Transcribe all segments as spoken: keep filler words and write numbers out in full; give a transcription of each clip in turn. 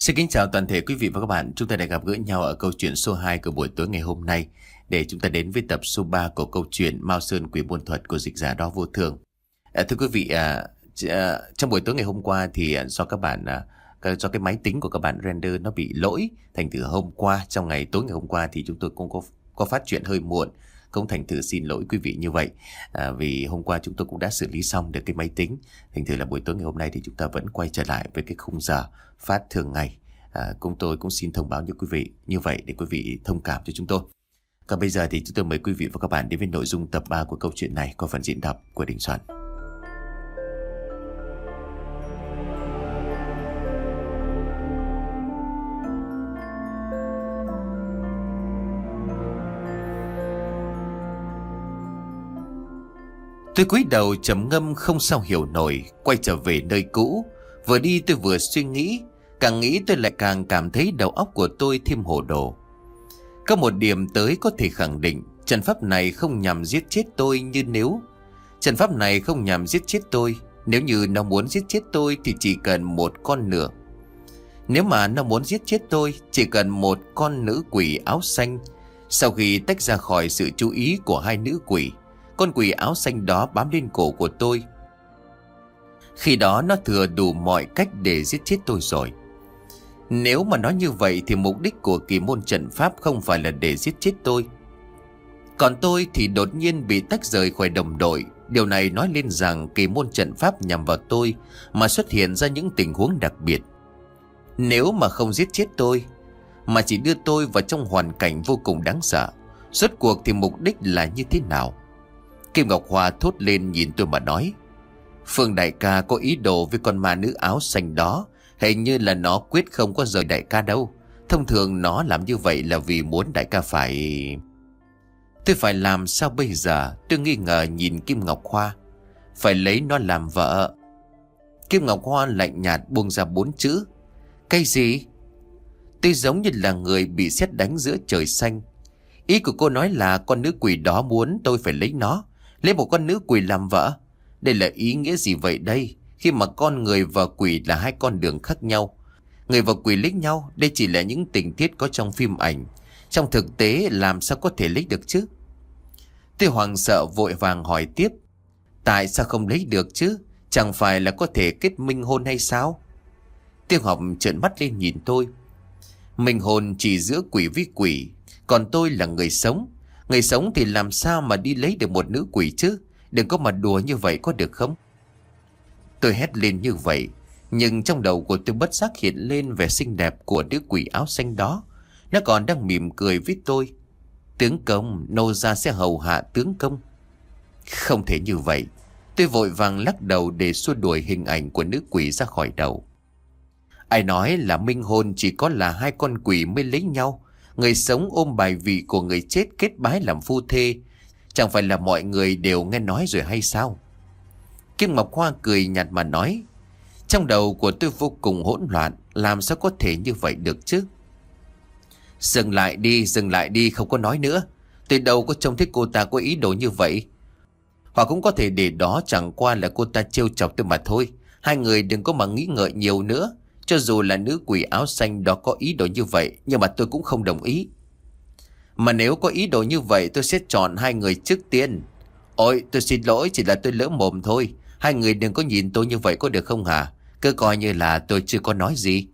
Xin kính chào toàn thể quý vị và các bạn. Chúng ta đã gặp gỡ nhau ở câu chuyện số hai của buổi tối ngày hôm nay để chúng ta đến với tập số ba của câu chuyện Mao Sơn Quỷ Môn Thuật của dịch giả Đó Vô Thường. À, thưa quý vị, à, à, trong buổi tối ngày hôm qua thì à, do các bạn à, do cái máy tính của các bạn render nó bị lỗi, thành thử hôm qua trong ngày tối ngày hôm qua thì chúng tôi cũng có có phát chuyện hơi muộn. Cũng thành thử xin lỗi quý vị như vậy, à, vì hôm qua chúng tôi cũng đã xử lý xong được cái máy tính. Thành thử là buổi tối ngày hôm nay thì chúng ta vẫn quay trở lại với cái khung giờ phát thường ngày. à, Cùng tôi cũng xin thông báo với quý vị như vậy để quý vị thông cảm cho chúng tôi. Còn bây giờ thì chúng tôi mời quý vị và các bạn đến với nội dung tập ba của câu chuyện này qua phần diễn đọc của Đình Soạn. Tôi cúi đầu trầm ngâm không sao hiểu nổi, quay trở về nơi cũ. Vừa đi tôi vừa suy nghĩ, càng nghĩ tôi lại càng cảm thấy đầu óc của tôi thêm hồ đồ. Có một điểm tới có thể khẳng định, trận pháp này không nhằm giết chết tôi như nếu Trận pháp này không nhằm giết chết tôi. Nếu như nó muốn giết chết tôi thì chỉ cần một con nửa. Nếu mà nó muốn giết chết tôi, chỉ cần một con nữ quỷ áo xanh. Sau khi tách ra khỏi sự chú ý của hai nữ quỷ, con quỷ áo xanh đó bám lên cổ của tôi. Khi đó nó thừa đủ mọi cách để giết chết tôi rồi. Nếu mà nói như vậy thì mục đích của kỳ môn trận pháp không phải là để giết chết tôi. Còn tôi thì đột nhiên bị tách rời khỏi đồng đội. Điều này nói lên rằng kỳ môn trận pháp nhằm vào tôi mà xuất hiện ra những tình huống đặc biệt. Nếu mà không giết chết tôi, mà chỉ đưa tôi vào trong hoàn cảnh vô cùng đáng sợ, rốt cuộc thì mục đích là như thế nào? Kim Ngọc Hoa thốt lên nhìn tôi mà nói: Phương đại ca có ý đồ với con ma nữ áo xanh đó. Hình như là nó quyết không có rời đại ca đâu. Thông thường nó làm như vậy là vì muốn đại ca phải... Tôi phải làm sao bây giờ? Tôi nghi ngờ nhìn Kim Ngọc Hoa. Phải lấy nó làm vợ. Kim Ngọc Hoa lạnh nhạt buông ra bốn chữ: Cái gì? Tôi giống như là người bị sét đánh giữa trời xanh. Ý của cô nói là con nữ quỷ đó muốn tôi phải lấy nó, lấy một con nữ quỷ làm vợ. Đây là ý nghĩa gì vậy đây? Khi mà con người và quỷ là hai con đường khác nhau. Người và quỷ lấy nhau, đây chỉ là những tình tiết có trong phim ảnh. Trong thực tế làm sao có thể lấy được chứ? Tôi hoảng sợ vội vàng hỏi tiếp: Tại sao không lấy được chứ? Chẳng phải là có thể kết minh hôn hay sao? Tiêu Học trợn mắt lên nhìn tôi: Minh hôn chỉ giữa quỷ với quỷ, còn tôi là người sống. Người sống thì làm sao mà đi lấy được một nữ quỷ chứ? Đừng có mà đùa như vậy có được không? Tôi hét lên như vậy, nhưng trong đầu của tôi bất giác hiện lên vẻ xinh đẹp của nữ quỷ áo xanh đó. Nó còn đang mỉm cười với tôi: Tướng công, nô gia sẽ hầu hạ tướng công. Không thể như vậy. Tôi vội vàng lắc đầu để xua đuổi hình ảnh của nữ quỷ ra khỏi đầu. Ai nói là minh hôn chỉ có là hai con quỷ mới lấy nhau? Người sống ôm bài vị của người chết kết bái làm phu thê, chẳng phải là mọi người đều nghe nói rồi hay sao? Kim Ngọc Hoa cười nhạt mà nói: Trong đầu của tôi vô cùng hỗn loạn, làm sao có thể như vậy được chứ? Dừng lại đi, dừng lại đi, không có nói nữa. Tôi đâu có trông thấy cô ta có ý đồ như vậy. Hoặc cũng có thể để đó chẳng qua là cô ta trêu chọc tôi mà thôi. Hai người đừng có mà nghĩ ngợi nhiều nữa. Cho dù là nữ quỷ áo xanh đó có ý đồ như vậy, nhưng mà tôi cũng không đồng ý. Mà nếu có ý đồ như vậy tôi sẽ chọn hai người trước tiên. Ôi tôi xin lỗi, chỉ là tôi lỡ mồm thôi. Hai người đừng có nhìn tôi như vậy có được không hả? Cứ coi như là tôi chưa có nói gì.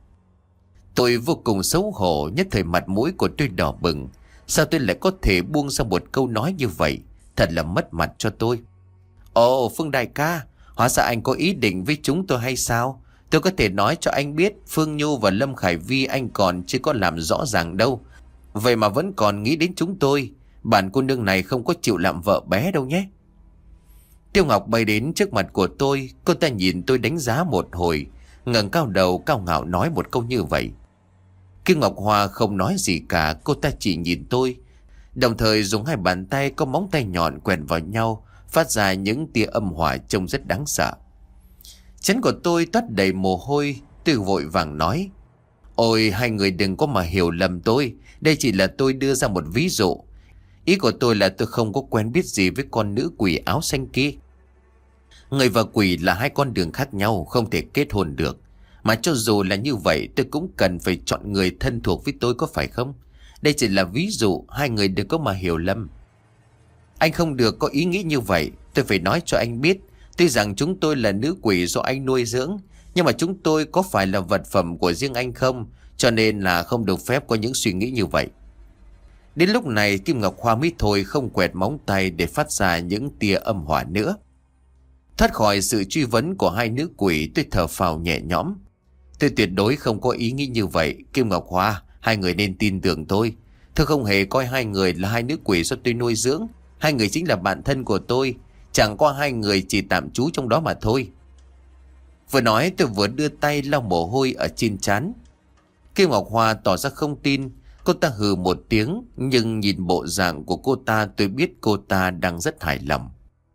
Tôi vô cùng xấu hổ, nhất thời mặt mũi của tôi đỏ bừng. Sao tôi lại có thể buông ra một câu nói như vậy? Thật là mất mặt cho tôi. Ồ Phương đại ca, hóa ra anh có ý định với chúng tôi hay sao? Tôi có thể nói cho anh biết Phương Nhu và Lâm Khải Vi anh còn chưa có làm rõ ràng đâu. Vậy mà vẫn còn nghĩ đến chúng tôi. Bản cô nương này không có chịu làm vợ bé đâu nhé. Tiêu Ngọc bay đến trước mặt của tôi. Cô ta nhìn tôi đánh giá một hồi, ngẩng cao đầu cao ngạo nói một câu như vậy. Kim Ngọc Hoa không nói gì cả. Cô ta chỉ nhìn tôi, đồng thời dùng hai bàn tay có móng tay nhọn quẹt vào nhau, phát ra những tia âm hỏa trông rất đáng sợ. Chán của tôi toát đầy mồ hôi. Tôi vội vàng nói: Ôi hai người đừng có mà hiểu lầm tôi. Đây chỉ là tôi đưa ra một ví dụ. Ý của tôi là tôi không có quen biết gì với con nữ quỷ áo xanh kia. Người và quỷ là hai con đường khác nhau, không thể kết hôn được. Mà cho dù là như vậy, tôi cũng cần phải chọn người thân thuộc với tôi, có phải không? Đây chỉ là ví dụ, hai người đừng có mà hiểu lầm. Anh không được có ý nghĩ như vậy. Tôi phải nói cho anh biết, tuy rằng chúng tôi là nữ quỷ do anh nuôi dưỡng, nhưng mà chúng tôi có phải là vật phẩm của riêng anh không? Cho nên là không được phép có những suy nghĩ như vậy. Đến lúc này Kim Ngọc Hoa mới thôi không quẹt móng tay để phát ra những tia âm hỏa nữa. Thoát khỏi sự truy vấn của hai nữ quỷ, tôi thở phào nhẹ nhõm. Tôi tuyệt đối không có ý nghĩ như vậy. Kim Ngọc Hoa, hai người nên tin tưởng tôi. Tôi không hề coi hai người là hai nữ quỷ do tôi nuôi dưỡng. Hai người chính là bạn thân của tôi. Chẳng qua hai người chỉ tạm trú trong đó mà thôi. Vừa nói tôi vừa đưa tay lau mồ hôi ở trên trán. Kim Ngọc Hoa tỏ ra không tin. Cô ta hừ một tiếng, nhưng nhìn bộ dạng của cô ta tôi biết cô ta đang rất hài lòng.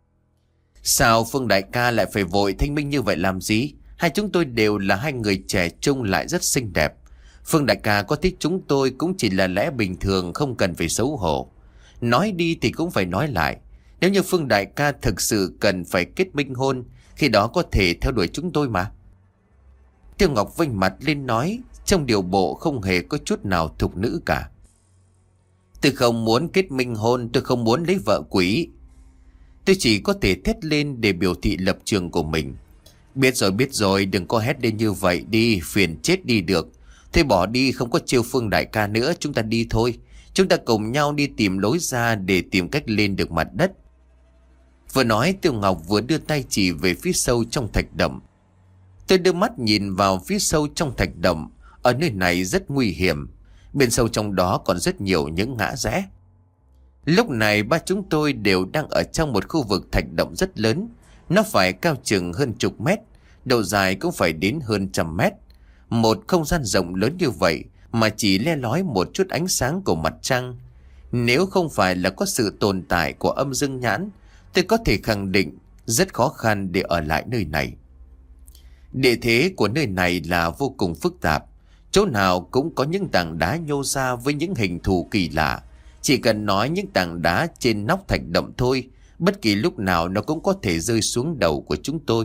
Sao Phương đại ca lại phải vội thanh minh như vậy làm gì? Hai chúng tôi đều là hai người trẻ trung lại rất xinh đẹp. Phương đại ca có thích chúng tôi cũng chỉ là lẽ bình thường, không cần phải xấu hổ. Nói đi thì cũng phải nói lại. Nếu như Phương đại ca thực sự cần phải kết minh hôn, khi đó có thể theo đuổi chúng tôi mà. Tiêu Ngọc vênh mặt lên nói, trong điều bộ không hề có chút nào thục nữ cả. Tôi không muốn kết minh hôn, tôi không muốn lấy vợ quỷ. Tôi chỉ có thể thét lên để biểu thị lập trường của mình. Biết rồi biết rồi, đừng có hét lên như vậy đi, phiền chết đi được. Thế bỏ đi, không có trêu Phương đại ca nữa, chúng ta đi thôi. Chúng ta cùng nhau đi tìm lối ra để tìm cách lên được mặt đất. Vừa nói Tiêu Ngọc vừa đưa tay chỉ về phía sâu trong thạch động. Tôi đưa mắt nhìn vào phía sâu trong thạch động. Ở nơi này rất nguy hiểm. Bên sâu trong đó còn rất nhiều những ngã rẽ. Lúc này ba chúng tôi đều đang ở trong một khu vực thạch động rất lớn. Nó phải cao chừng hơn chục mét, độ dài cũng phải đến hơn trăm mét. Một không gian rộng lớn như vậy mà chỉ le lói một chút ánh sáng của mặt trăng. Nếu không phải là có sự tồn tại của âm dương nhãn, tôi có thể khẳng định rất khó khăn để ở lại nơi này. Địa thế của nơi này là vô cùng phức tạp. Chỗ nào cũng có những tảng đá nhô ra với những hình thù kỳ lạ. Chỉ cần nói những tảng đá trên nóc thạch động thôi, bất kỳ lúc nào nó cũng có thể rơi xuống đầu của chúng tôi.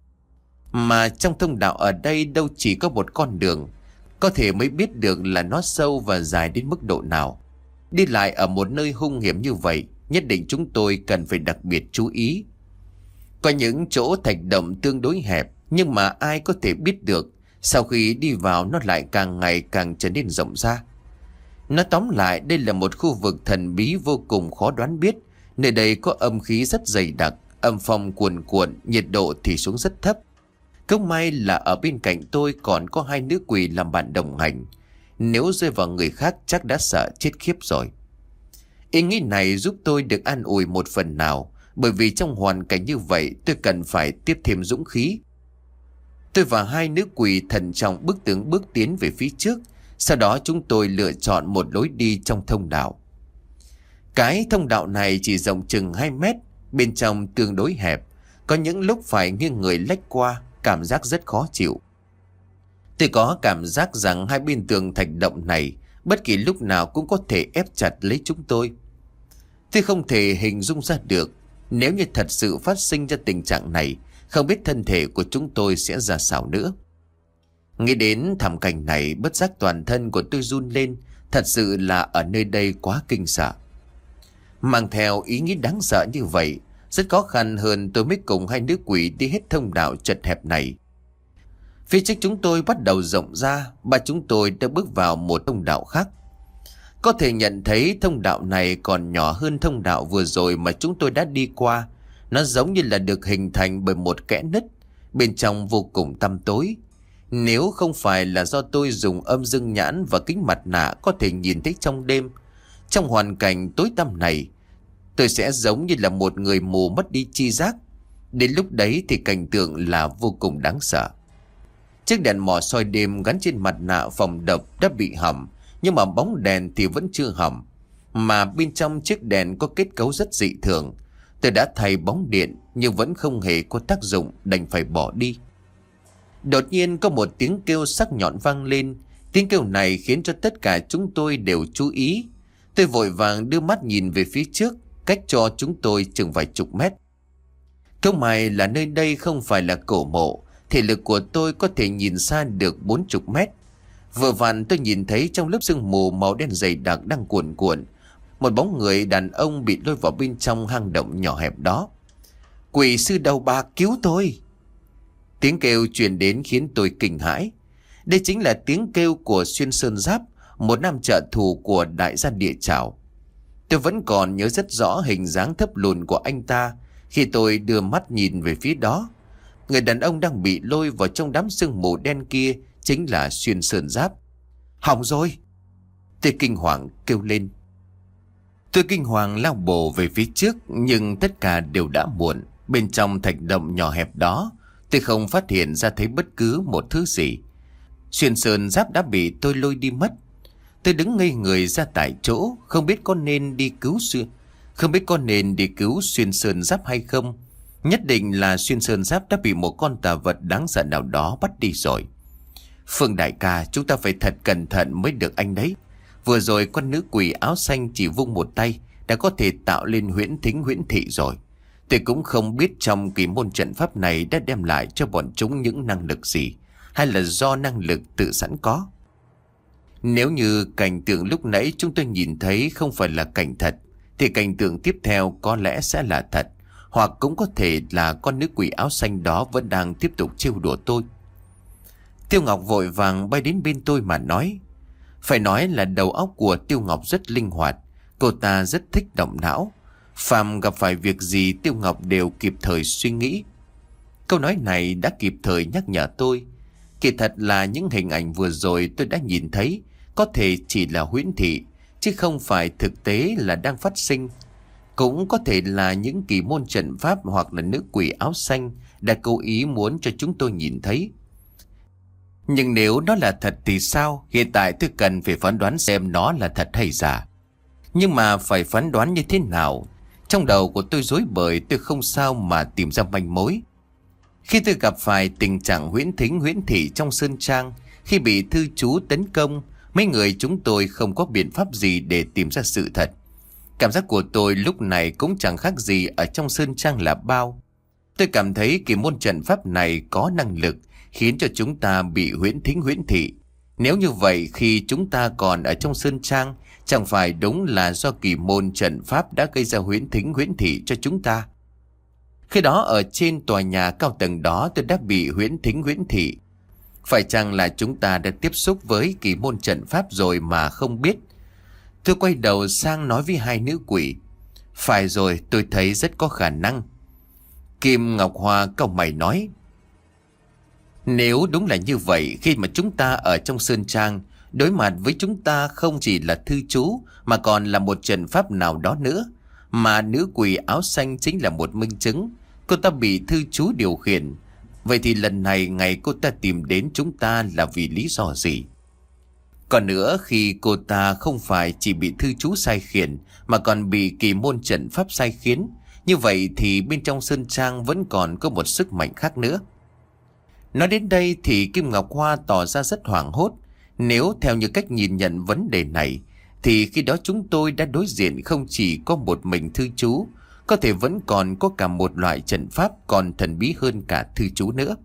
Mà trong thông đạo ở đây đâu chỉ có một con đường, có thể mới biết được là nó sâu và dài đến mức độ nào. Đi lại ở một nơi hung hiểm như vậy, nhất định chúng tôi cần phải đặc biệt chú ý. Có những chỗ thạch động tương đối hẹp, nhưng mà ai có thể biết được sau khi đi vào nó lại càng ngày càng trở nên rộng ra. Nói tóm lại, đây là một khu vực thần bí vô cùng khó đoán biết. Nơi đây có âm khí rất dày đặc, âm phong cuồn cuộn, nhiệt độ thì xuống rất thấp. Không may là ở bên cạnh tôi còn có hai nữ quỷ làm bạn đồng hành. Nếu rơi vào người khác chắc đã sợ chết khiếp rồi. Ý nghĩ này giúp tôi được an ủi một phần nào, bởi vì trong hoàn cảnh như vậy tôi cần phải tiếp thêm dũng khí. Tôi và hai nữ quỷ thận trọng bước từng bước tiến về phía trước. Sau đó chúng tôi lựa chọn một lối đi trong thông đạo. Cái thông đạo này chỉ rộng chừng hai mét, bên trong tương đối hẹp. Có những lúc phải nghiêng người lách qua, cảm giác rất khó chịu. Tôi có cảm giác rằng hai bên tường thạch động này bất kỳ lúc nào cũng có thể ép chặt lấy chúng tôi. Tôi không thể hình dung ra được, nếu như thật sự phát sinh ra tình trạng này, không biết thân thể của chúng tôi sẽ ra sao nữa. Nghĩ đến thảm cảnh này, bất giác toàn thân của tôi run lên. Thật sự là ở nơi đây quá kinh sợ. Mang theo ý nghĩ đáng sợ như vậy, rất khó khăn hơn tôi mới cùng hai nữ quỷ đi hết thông đạo chật hẹp này. Phía trước chúng tôi bắt đầu rộng ra, ba chúng tôi đã bước vào một thông đạo khác. Có thể nhận thấy thông đạo này còn nhỏ hơn thông đạo vừa rồi mà chúng tôi đã đi qua. Nó giống như là được hình thành bởi một kẽ nứt, bên trong vô cùng tăm tối. Nếu không phải là do tôi dùng âm dương nhãn và kính mặt nạ có thể nhìn thấy trong đêm, trong hoàn cảnh tối tăm này, tôi sẽ giống như là một người mù mất đi chi giác. Đến lúc đấy thì cảnh tượng là vô cùng đáng sợ. Chiếc đèn mò soi đêm gắn trên mặt nạ phòng độc đã bị hỏng, nhưng mà bóng đèn thì vẫn chưa hỏng. Mà bên trong chiếc đèn có kết cấu rất dị thường. Tôi đã thay bóng điện nhưng vẫn không hề có tác dụng, đành phải bỏ đi. Đột nhiên có một tiếng kêu sắc nhọn vang lên. Tiếng kêu này khiến cho tất cả chúng tôi đều chú ý. Tôi vội vàng đưa mắt nhìn về phía trước, cách cho chúng tôi chừng vài chục mét. Không may là nơi đây không phải là cổ mộ, Thể lực của tôi có thể nhìn xa được bốn chục mét. Vừa vặn tôi nhìn thấy trong lớp sương mù màu đen dày đặc đang cuồn cuộn, một bóng người đàn ông bị lôi vào bên trong hang động nhỏ hẹp đó. Quỷ sư đầu bạc cứu tôi! Tiếng kêu truyền đến khiến tôi kinh hãi. Đây chính là tiếng kêu của Xuyên Sơn Giáp, một nam trợ thủ của đại gia Địa Chảo. Tôi vẫn còn nhớ rất rõ hình dáng thấp lùn của anh ta khi tôi đưa mắt nhìn về phía đó. Người đàn ông đang bị lôi vào trong đám sương mù đen kia chính là Xuyên Sơn Giáp. Hỏng rồi! Tôi kinh hoàng kêu lên. Tôi kinh hoàng lao bổ về phía trước, nhưng tất cả đều đã muộn. Bên trong thạch động nhỏ hẹp đó, tôi không phát hiện ra thấy bất cứ một thứ gì. Xuyên Sơn Giáp đã bị tôi lôi đi mất. Tôi đứng ngây người ra tại chỗ, không biết có nên đi cứu xuyên, không biết có nên đi cứu Xuyên Sơn Giáp hay không. Nhất định là Xuyên Sơn Giáp đã bị một con tà vật đáng sợ nào đó bắt đi rồi. Phương đại ca, chúng ta phải thật cẩn thận mới được anh đấy. Vừa rồi con nữ quỷ áo xanh chỉ vung một tay đã có thể tạo lên huyễn thính huyễn thị rồi. Tôi cũng không biết trong kỳ môn trận pháp này đã đem lại cho bọn chúng những năng lực gì, hay là do năng lực tự sẵn có. Nếu như cảnh tượng lúc nãy chúng tôi nhìn thấy không phải là cảnh thật, thì cảnh tượng tiếp theo có lẽ sẽ là thật, hoặc cũng có thể là con nữ quỷ áo xanh đó vẫn đang tiếp tục trêu đùa tôi. Tiêu Ngọc vội vàng bay đến bên tôi mà nói. Phải nói là đầu óc của Tiêu Ngọc rất linh hoạt, cô ta rất thích động não. Phàm gặp phải việc gì Tiêu Ngọc đều kịp thời suy nghĩ. Câu nói này đã kịp thời nhắc nhở tôi. Kỳ thật là những hình ảnh vừa rồi tôi đã nhìn thấy có thể chỉ là huyễn thị, chứ không phải thực tế là đang phát sinh. Cũng có thể là những kỳ môn trận pháp hoặc là nữ quỷ áo xanh đã cố ý muốn cho chúng tôi nhìn thấy. Nhưng nếu nó là thật thì sao? Hiện tại tôi cần phải phán đoán xem nó là thật hay giả. Nhưng mà phải phán đoán như thế nào? Trong đầu của tôi rối bời, tôi không sao mà tìm ra manh mối. Khi tôi gặp phải tình trạng huyễn thính huyễn thị trong sơn trang, khi bị thư chú tấn công, mấy người chúng tôi không có biện pháp gì để tìm ra sự thật. Cảm giác của tôi lúc này cũng chẳng khác gì ở trong sơn trang là bao. Tôi cảm thấy kỳ môn trận pháp này có năng lực khiến cho chúng ta bị huyễn thính huyễn thị. Nếu như vậy, khi chúng ta còn ở trong sơn trang, chẳng phải đúng là do kỳ môn trận pháp đã gây ra huyễn thính huyễn thị cho chúng ta? Khi đó ở trên tòa nhà cao tầng đó tôi đã bị huyễn thính huyễn thị. Phải chăng là chúng ta đã tiếp xúc với kỳ môn trận pháp rồi mà không biết? Tôi quay đầu sang nói với hai nữ quỷ. Phải rồi, tôi thấy rất có khả năng. Kim Ngọc Hoa cau mày nói. Nếu đúng là như vậy, khi mà chúng ta ở trong sơn trang, đối mặt với chúng ta không chỉ là thư chú mà còn là một trận pháp nào đó nữa. Mà nữ quỷ áo xanh chính là một minh chứng. Cô ta bị thư chú điều khiển. Vậy thì lần này ngày cô ta tìm đến chúng ta là vì lý do gì? Còn nữa, khi cô ta không phải chỉ bị thư chú sai khiển mà còn bị kỳ môn trận pháp sai khiến, như vậy thì bên trong sơn trang vẫn còn có một sức mạnh khác nữa. Nói đến đây thì Kim Ngọc Hoa tỏ ra rất hoảng hốt. Nếu theo như cách nhìn nhận vấn đề này, thì khi đó chúng tôi đã đối diện không chỉ có một mình thư chú, có thể vẫn còn có cả một loại trận pháp còn thần bí hơn cả thư chú nữa.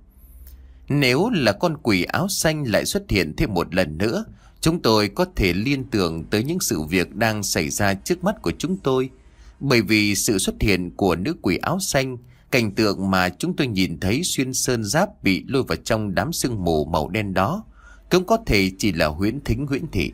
Nếu là con quỷ áo xanh lại xuất hiện thêm một lần nữa, chúng tôi có thể liên tưởng tới những sự việc đang xảy ra trước mắt của chúng tôi. Bởi vì sự xuất hiện của nữ quỷ áo xanh, cảnh tượng mà chúng tôi nhìn thấy Xuyên Sơn Giáp bị lôi vào trong đám sương mù màu đen đó cũng có thể chỉ là huyễn thính huyễn thị.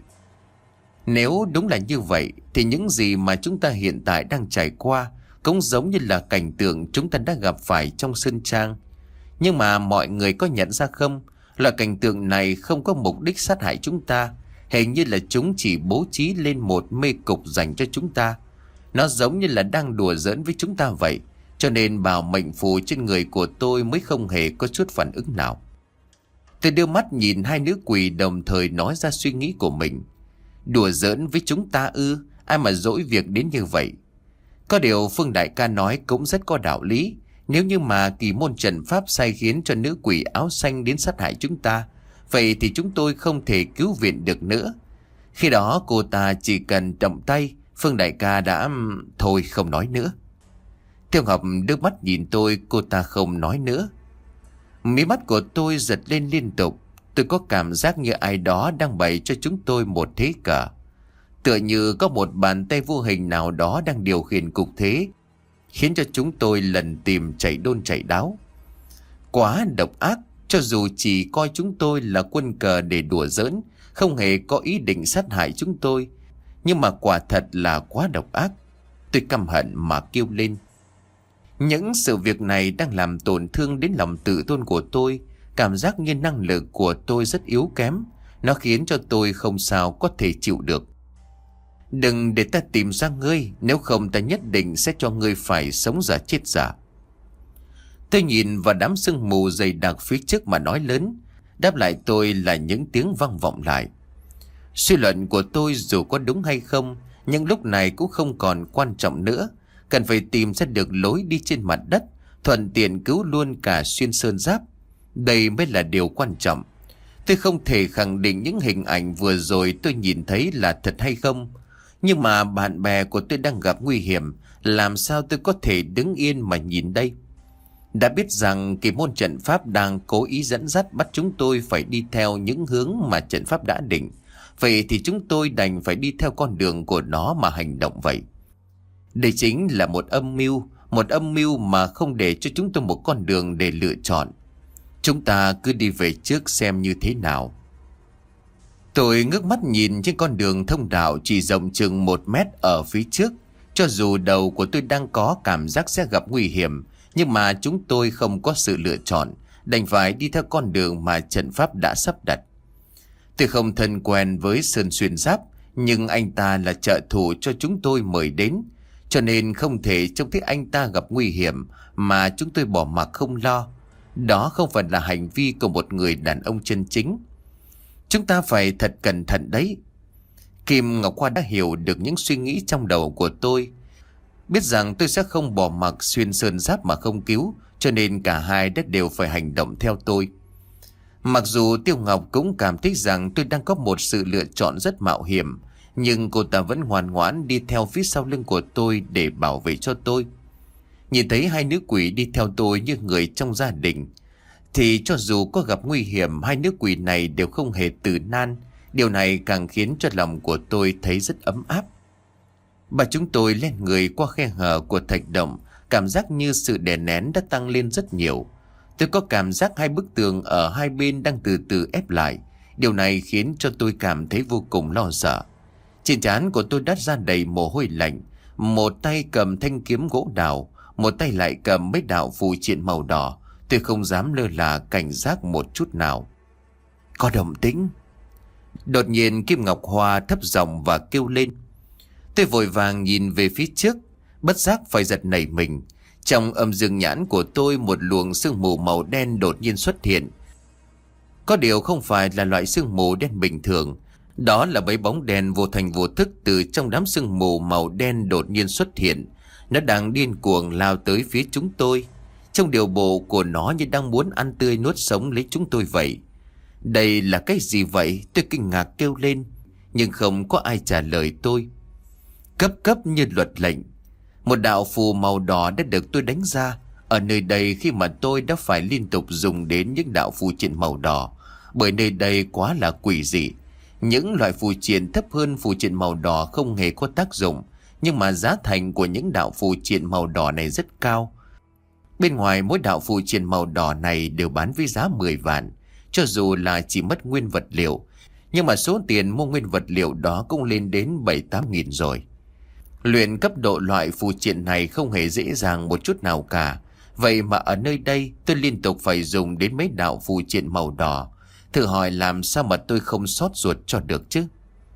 Nếu đúng là như vậy thì những gì mà chúng ta hiện tại đang trải qua cũng giống như là cảnh tượng chúng ta đã gặp phải trong sơn trang. Nhưng mà mọi người có nhận ra không, là cảnh tượng này không có mục đích sát hại chúng ta. Hình như là chúng chỉ bố trí lên một mê cục dành cho chúng ta. Nó giống như là đang đùa giỡn với chúng ta vậy. Cho nên bảo mệnh phù trên người của tôi mới không hề có chút phản ứng nào. Tôi đưa mắt nhìn hai nữ quỷ đồng thời nói ra suy nghĩ của mình. Đùa giỡn với chúng ta ư? Ai mà dỗi việc đến như vậy? Có điều Phương đại ca nói cũng rất có đạo lý. Nếu như mà kỳ môn trận pháp sai khiến cho nữ quỷ áo xanh đến sát hại chúng ta, vậy thì chúng tôi không thể cứu viện được nữa. Khi đó cô ta chỉ cần động tay, Phương đại ca đã... Thôi không nói nữa. Tiêu Ngọc đưa mắt nhìn tôi, cô ta không nói nữa. Mí mắt của tôi giật lên liên tục. Tôi có cảm giác như ai đó đang bày cho chúng tôi một thế cờ. Tựa như có một bàn tay vô hình nào đó đang điều khiển cục thế, khiến cho chúng tôi lần tìm chạy đôn chạy đáo. Quá độc ác, cho dù chỉ coi chúng tôi là quân cờ để đùa giỡn, không hề có ý định sát hại chúng tôi. Nhưng mà quả thật là quá độc ác. Tôi căm hận mà kêu lên. Những sự việc này đang làm tổn thương đến lòng tự tôn của tôi. Cảm giác như năng lực của tôi rất yếu kém. Nó khiến cho tôi không sao có thể chịu được. Đừng để ta tìm ra ngươi, nếu không ta nhất định sẽ cho ngươi phải sống giả chết giả. Tôi nhìn vào đám sương mù dày đặc phía trước mà nói lớn. Đáp lại tôi là những tiếng vang vọng lại. Suy luận của tôi dù có đúng hay không, nhưng lúc này cũng không còn quan trọng nữa. Cần phải tìm ra được lối đi trên mặt đất, thuận tiện cứu luôn cả xuyên sơn giáp. Đây mới là điều quan trọng. Tôi không thể khẳng định những hình ảnh vừa rồi tôi nhìn thấy là thật hay không. Nhưng mà bạn bè của tôi đang gặp nguy hiểm, làm sao tôi có thể đứng yên mà nhìn đây? Đã biết rằng kỳ môn trận pháp đang cố ý dẫn dắt bắt chúng tôi phải đi theo những hướng mà trận pháp đã định. Vậy thì chúng tôi đành phải đi theo con đường của nó mà hành động vậy. Đây chính là một âm mưu, một âm mưu mà không để cho chúng tôi một con đường để lựa chọn. Chúng ta cứ đi về trước xem như thế nào. Tôi ngước mắt nhìn trên con đường thông đạo chỉ rộng chừng một mét ở phía trước. Cho dù đầu của tôi đang có cảm giác sẽ gặp nguy hiểm, nhưng mà chúng tôi không có sự lựa chọn, đành phải đi theo con đường mà trận pháp đã sắp đặt. Tôi không thân quen với Sơn Xuyên Giáp, nhưng anh ta là trợ thủ cho chúng tôi mời đến, cho nên không thể trông thấy anh ta gặp nguy hiểm mà chúng tôi bỏ mặc không lo. Đó không phải là hành vi của một người đàn ông chân chính. Chúng ta phải thật cẩn thận đấy. Kim Ngọc Hoa đã hiểu được những suy nghĩ trong đầu của tôi, biết rằng tôi sẽ không bỏ mặc Xuyên Sơn Giáp mà không cứu, cho nên cả hai đã đều phải hành động theo tôi. Mặc dù Tiêu Ngọc cũng cảm thấy rằng tôi đang có một sự lựa chọn rất mạo hiểm, nhưng cô ta vẫn ngoan ngoãn đi theo phía sau lưng của tôi để bảo vệ cho tôi. Nhìn thấy hai nữ quỷ đi theo tôi như người trong gia đình, thì cho dù có gặp nguy hiểm, hai nữ quỷ này đều không hề từ nan. Điều này càng khiến cho lòng của tôi thấy rất ấm áp. Bà chúng tôi lên người qua khe hở của thạch động, cảm giác như sự đè nén đã tăng lên rất nhiều. Tôi có cảm giác hai bức tường ở hai bên đang từ từ ép lại. Điều này khiến cho tôi cảm thấy vô cùng lo sợ. Trên trán của tôi đắt ra đầy mồ hôi lạnh. Một tay cầm thanh kiếm gỗ đào, một tay lại cầm mấy đạo phù triện màu đỏ. Tôi không dám lơ là cảnh giác một chút nào. Có động tĩnh. Đột nhiên Kim Ngọc Hoa thấp giọng và kêu lên. Tôi vội vàng nhìn về phía trước, bất giác phải giật nảy mình. Trong âm dương nhãn của tôi, một luồng sương mù màu đen đột nhiên xuất hiện. Có điều không phải là loại sương mù đen bình thường. Đó là mấy bóng đèn vô thành vô thức từ trong đám sương mù màu đen đột nhiên xuất hiện. Nó đang điên cuồng lao tới phía chúng tôi. Trong điều bộ của nó như đang muốn ăn tươi nuốt sống lấy chúng tôi vậy. Đây là cái gì vậy? Tôi kinh ngạc kêu lên, nhưng không có ai trả lời tôi. Cấp cấp như luật lệnh, một đạo phù màu đỏ đã được tôi đánh ra. Ở nơi đây khi mà tôi đã phải liên tục dùng đến những đạo phù triện màu đỏ, bởi nơi đây quá là quỷ dị. Những loại phù triện thấp hơn phù triện màu đỏ không hề có tác dụng, nhưng mà giá thành của những đạo phù triện màu đỏ này rất cao. Bên ngoài mỗi đạo phù triện màu đỏ này đều bán với giá mười vạn. Cho dù là chỉ mất nguyên vật liệu, nhưng mà số tiền mua nguyên vật liệu đó cũng lên đến bảy tám nghìn rồi. Luyện cấp độ loại phù triện này không hề dễ dàng một chút nào cả. Vậy mà ở nơi đây tôi liên tục phải dùng đến mấy đạo phù triện màu đỏ. Thử hỏi làm sao mà tôi không xót ruột cho được chứ.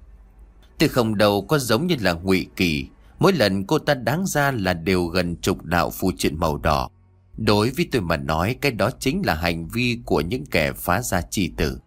Tôi không đâu có giống như là Ngụy Kỳ. Mỗi lần cô ta đáng ra là đều gần chục đạo phù triện màu đỏ. Đối với tôi mà nói, cái đó chính là hành vi của những kẻ phá gia chi tử.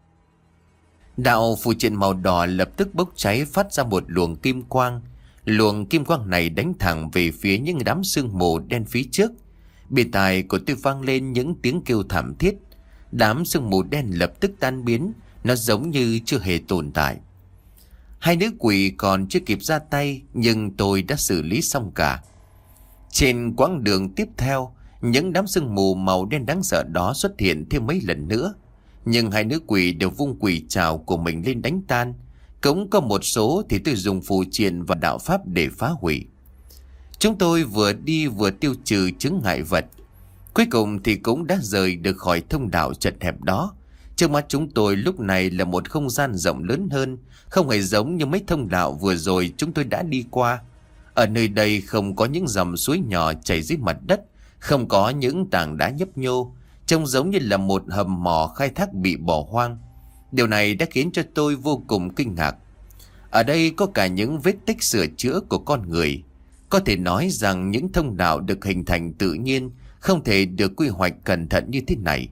Đạo phù triện màu đỏ lập tức bốc cháy, phát ra một luồng kim quang. Luồng kim quang này đánh thẳng về phía những đám sương mù đen phía trước. Bên tai của tôi vang lên những tiếng kêu thảm thiết. Đám sương mù đen lập tức tan biến, nó giống như chưa hề tồn tại. Hai nữ quỷ còn chưa kịp ra tay, nhưng tôi đã xử lý xong cả. Trên quãng đường tiếp theo, Những đám sương mù màu đen đáng sợ đó xuất hiện thêm mấy lần nữa, nhưng hai nữ quỷ đều vung quỷ trảo của mình lên đánh tan. Cũng có một số thì tôi dùng phù triện và đạo pháp để phá hủy. Chúng tôi vừa đi vừa tiêu trừ chướng ngại vật. Cuối cùng thì cũng đã rời được khỏi thông đạo chật hẹp đó. Trước mắt chúng tôi lúc này là một không gian rộng lớn hơn, không hề giống như mấy thông đạo vừa rồi chúng tôi đã đi qua. Ở nơi đây không có những dòng suối nhỏ chảy dưới mặt đất, không có những tảng đá nhấp nhô, trông giống như là một hầm mỏ khai thác bị bỏ hoang. Điều này đã khiến cho tôi vô cùng kinh ngạc. Ở đây có cả những vết tích sửa chữa của con người. Có thể nói rằng những thông đạo được hình thành tự nhiên, không thể được quy hoạch cẩn thận như thế này.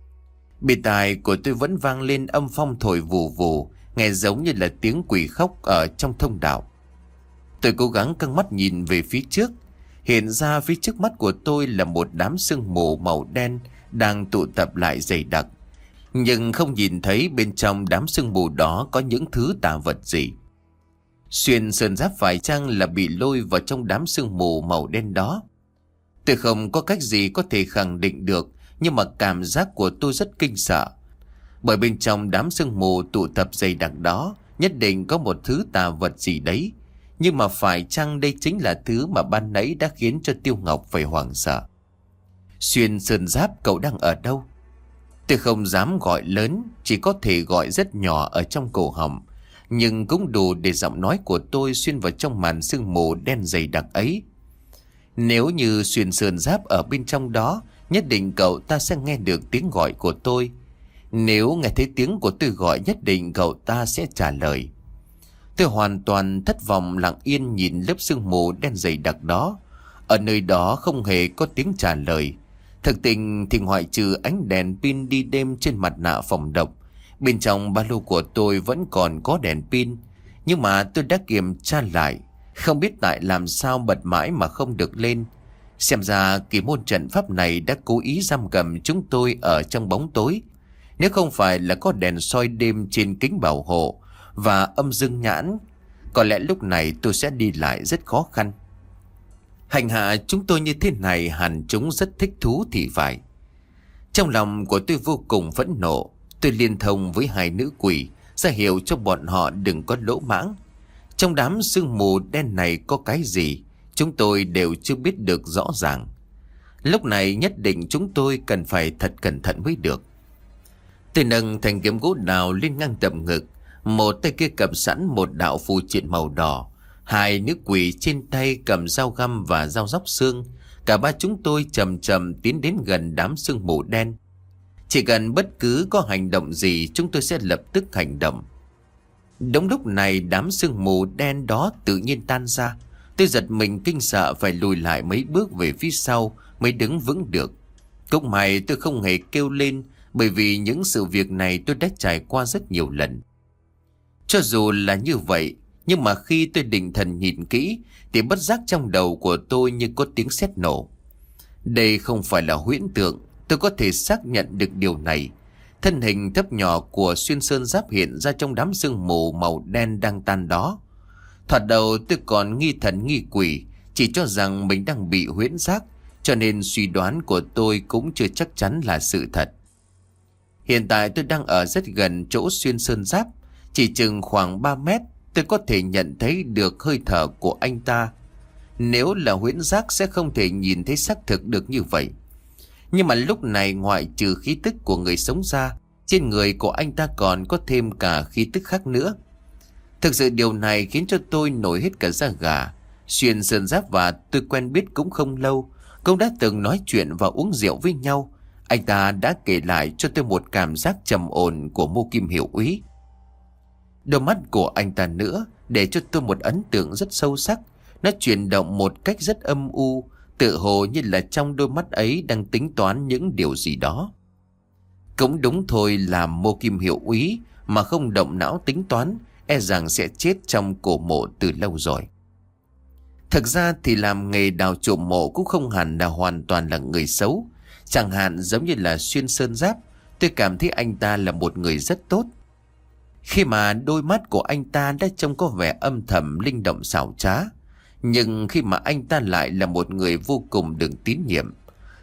Bề tai của tôi vẫn vang lên âm phong thổi vù vù, nghe giống như là tiếng quỷ khóc ở trong thông đạo. Tôi cố gắng căng mắt nhìn về phía trước. Hiện ra phía trước mắt của tôi là một đám sương mù màu đen đang tụ tập lại dày đặc. Nhưng không nhìn thấy bên trong đám sương mù đó có những thứ tà vật gì. Xuyên sơn giáp phải chăng là bị lôi vào trong đám sương mù màu đen đó? Tôi không có cách gì có thể khẳng định được, nhưng mà cảm giác của tôi rất kinh sợ. Bởi bên trong đám sương mù tụ tập dày đặc đó nhất định có một thứ tà vật gì đấy. Nhưng mà phải chăng đây chính là thứ mà ban nãy đã khiến cho Tiêu Ngọc phải hoảng sợ? Xuyên sơn giáp, cậu đang ở đâu? Tôi không dám gọi lớn, chỉ có thể gọi rất nhỏ ở trong cổ họng, nhưng cũng đủ để giọng nói của tôi xuyên vào trong màn sương mù đen dày đặc ấy. Nếu như Xuyên sơn giáp ở bên trong đó, nhất định cậu ta sẽ nghe được tiếng gọi của tôi. Nếu nghe thấy tiếng của tôi gọi, nhất định cậu ta sẽ trả lời. Tôi hoàn toàn thất vọng, lặng yên nhìn lớp sương mù đen dày đặc đó. Ở nơi đó không hề có tiếng trả lời. Thực tình thì ngoại trừ ánh đèn pin đi đêm trên mặt nạ phòng độc, bên trong ba lô của tôi vẫn còn có đèn pin. Nhưng mà tôi đã kiểm tra lại, không biết tại làm sao bật mãi mà không được lên. Xem ra kỳ môn trận pháp này đã cố ý giam cầm chúng tôi ở trong bóng tối. Nếu không phải là có đèn soi đêm trên kính bảo hộ và âm dương nhãn, có lẽ lúc này tôi sẽ đi lại rất khó khăn. Hành hạ chúng tôi như thế này hẳn chúng rất thích thú thì phải. Trong lòng của tôi vô cùng phẫn nộ. Tôi liên thông với hai nữ quỷ, ra hiệu cho bọn họ đừng có lỗ mãng. Trong đám sương mù đen này có cái gì, chúng tôi đều chưa biết được rõ ràng. Lúc này nhất định chúng tôi cần phải thật cẩn thận mới được. Tôi nâng thanh kiếm gỗ đào lên ngang tầm ngực, một tay kia cầm sẵn một đạo phù triện màu đỏ, hai nữ quỷ trên tay cầm dao găm và dao róc xương. Cả ba chúng tôi chậm chậm tiến đến gần đám sương mù đen. Chỉ cần bất cứ có hành động gì, chúng tôi sẽ lập tức hành động. Đúng lúc này đám sương mù đen đó tự nhiên tan ra. Tôi giật mình kinh sợ, phải lùi lại mấy bước về phía sau mới đứng vững được. Cũng may tôi không hề kêu lên, bởi vì những sự việc này tôi đã trải qua rất nhiều lần. Cho dù là như vậy, nhưng mà khi tôi định thần nhìn kỹ thì bất giác trong đầu của tôi như có tiếng sét nổ. Đây không phải là huyễn tượng, tôi có thể xác nhận được điều này. Thân hình thấp nhỏ của Xuyên sơn giáp hiện ra trong đám sương mù màu đen đang tan đó. Thoạt đầu tôi còn nghi thần nghi quỷ, chỉ cho rằng mình đang bị huyễn giác, cho nên suy đoán của tôi cũng chưa chắc chắn là sự thật. Hiện tại tôi đang ở rất gần chỗ Xuyên sơn giáp, chỉ chừng khoảng ba mét. Tôi có thể nhận thấy được hơi thở của anh ta. Nếu là huyễn giác sẽ không thể nhìn thấy xác thực được như vậy. Nhưng mà lúc này ngoại trừ khí tức của người sống ra, trên người của anh ta còn có thêm cả khí tức khác nữa. Thực sự điều này khiến cho tôi nổi hết cả da gà. Xuyên sơn giáp và tôi quen biết cũng không lâu, cũng đã từng nói chuyện và uống rượu với nhau. Anh ta đã kể lại cho tôi một cảm giác trầm ổn của Mộ Kim Hiểu Úy. Đôi mắt của anh ta nữa để cho tôi một ấn tượng rất sâu sắc. Nó chuyển động một cách rất âm u, tự hồ như là trong đôi mắt ấy đang tính toán những điều gì đó. Cũng đúng thôi, là Mộ Kim Hiểu Úy mà không động não tính toán, e rằng sẽ chết trong cổ mộ từ lâu rồi. Thực ra thì làm nghề đào trộm mộ cũng không hẳn là hoàn toàn là người xấu. Chẳng hạn giống như là Xuyên sơn giáp, tôi cảm thấy anh ta là một người rất tốt. Khi mà đôi mắt của anh ta đã trông có vẻ âm thầm linh động xảo trá, nhưng khi mà anh ta lại là một người vô cùng được tín nhiệm.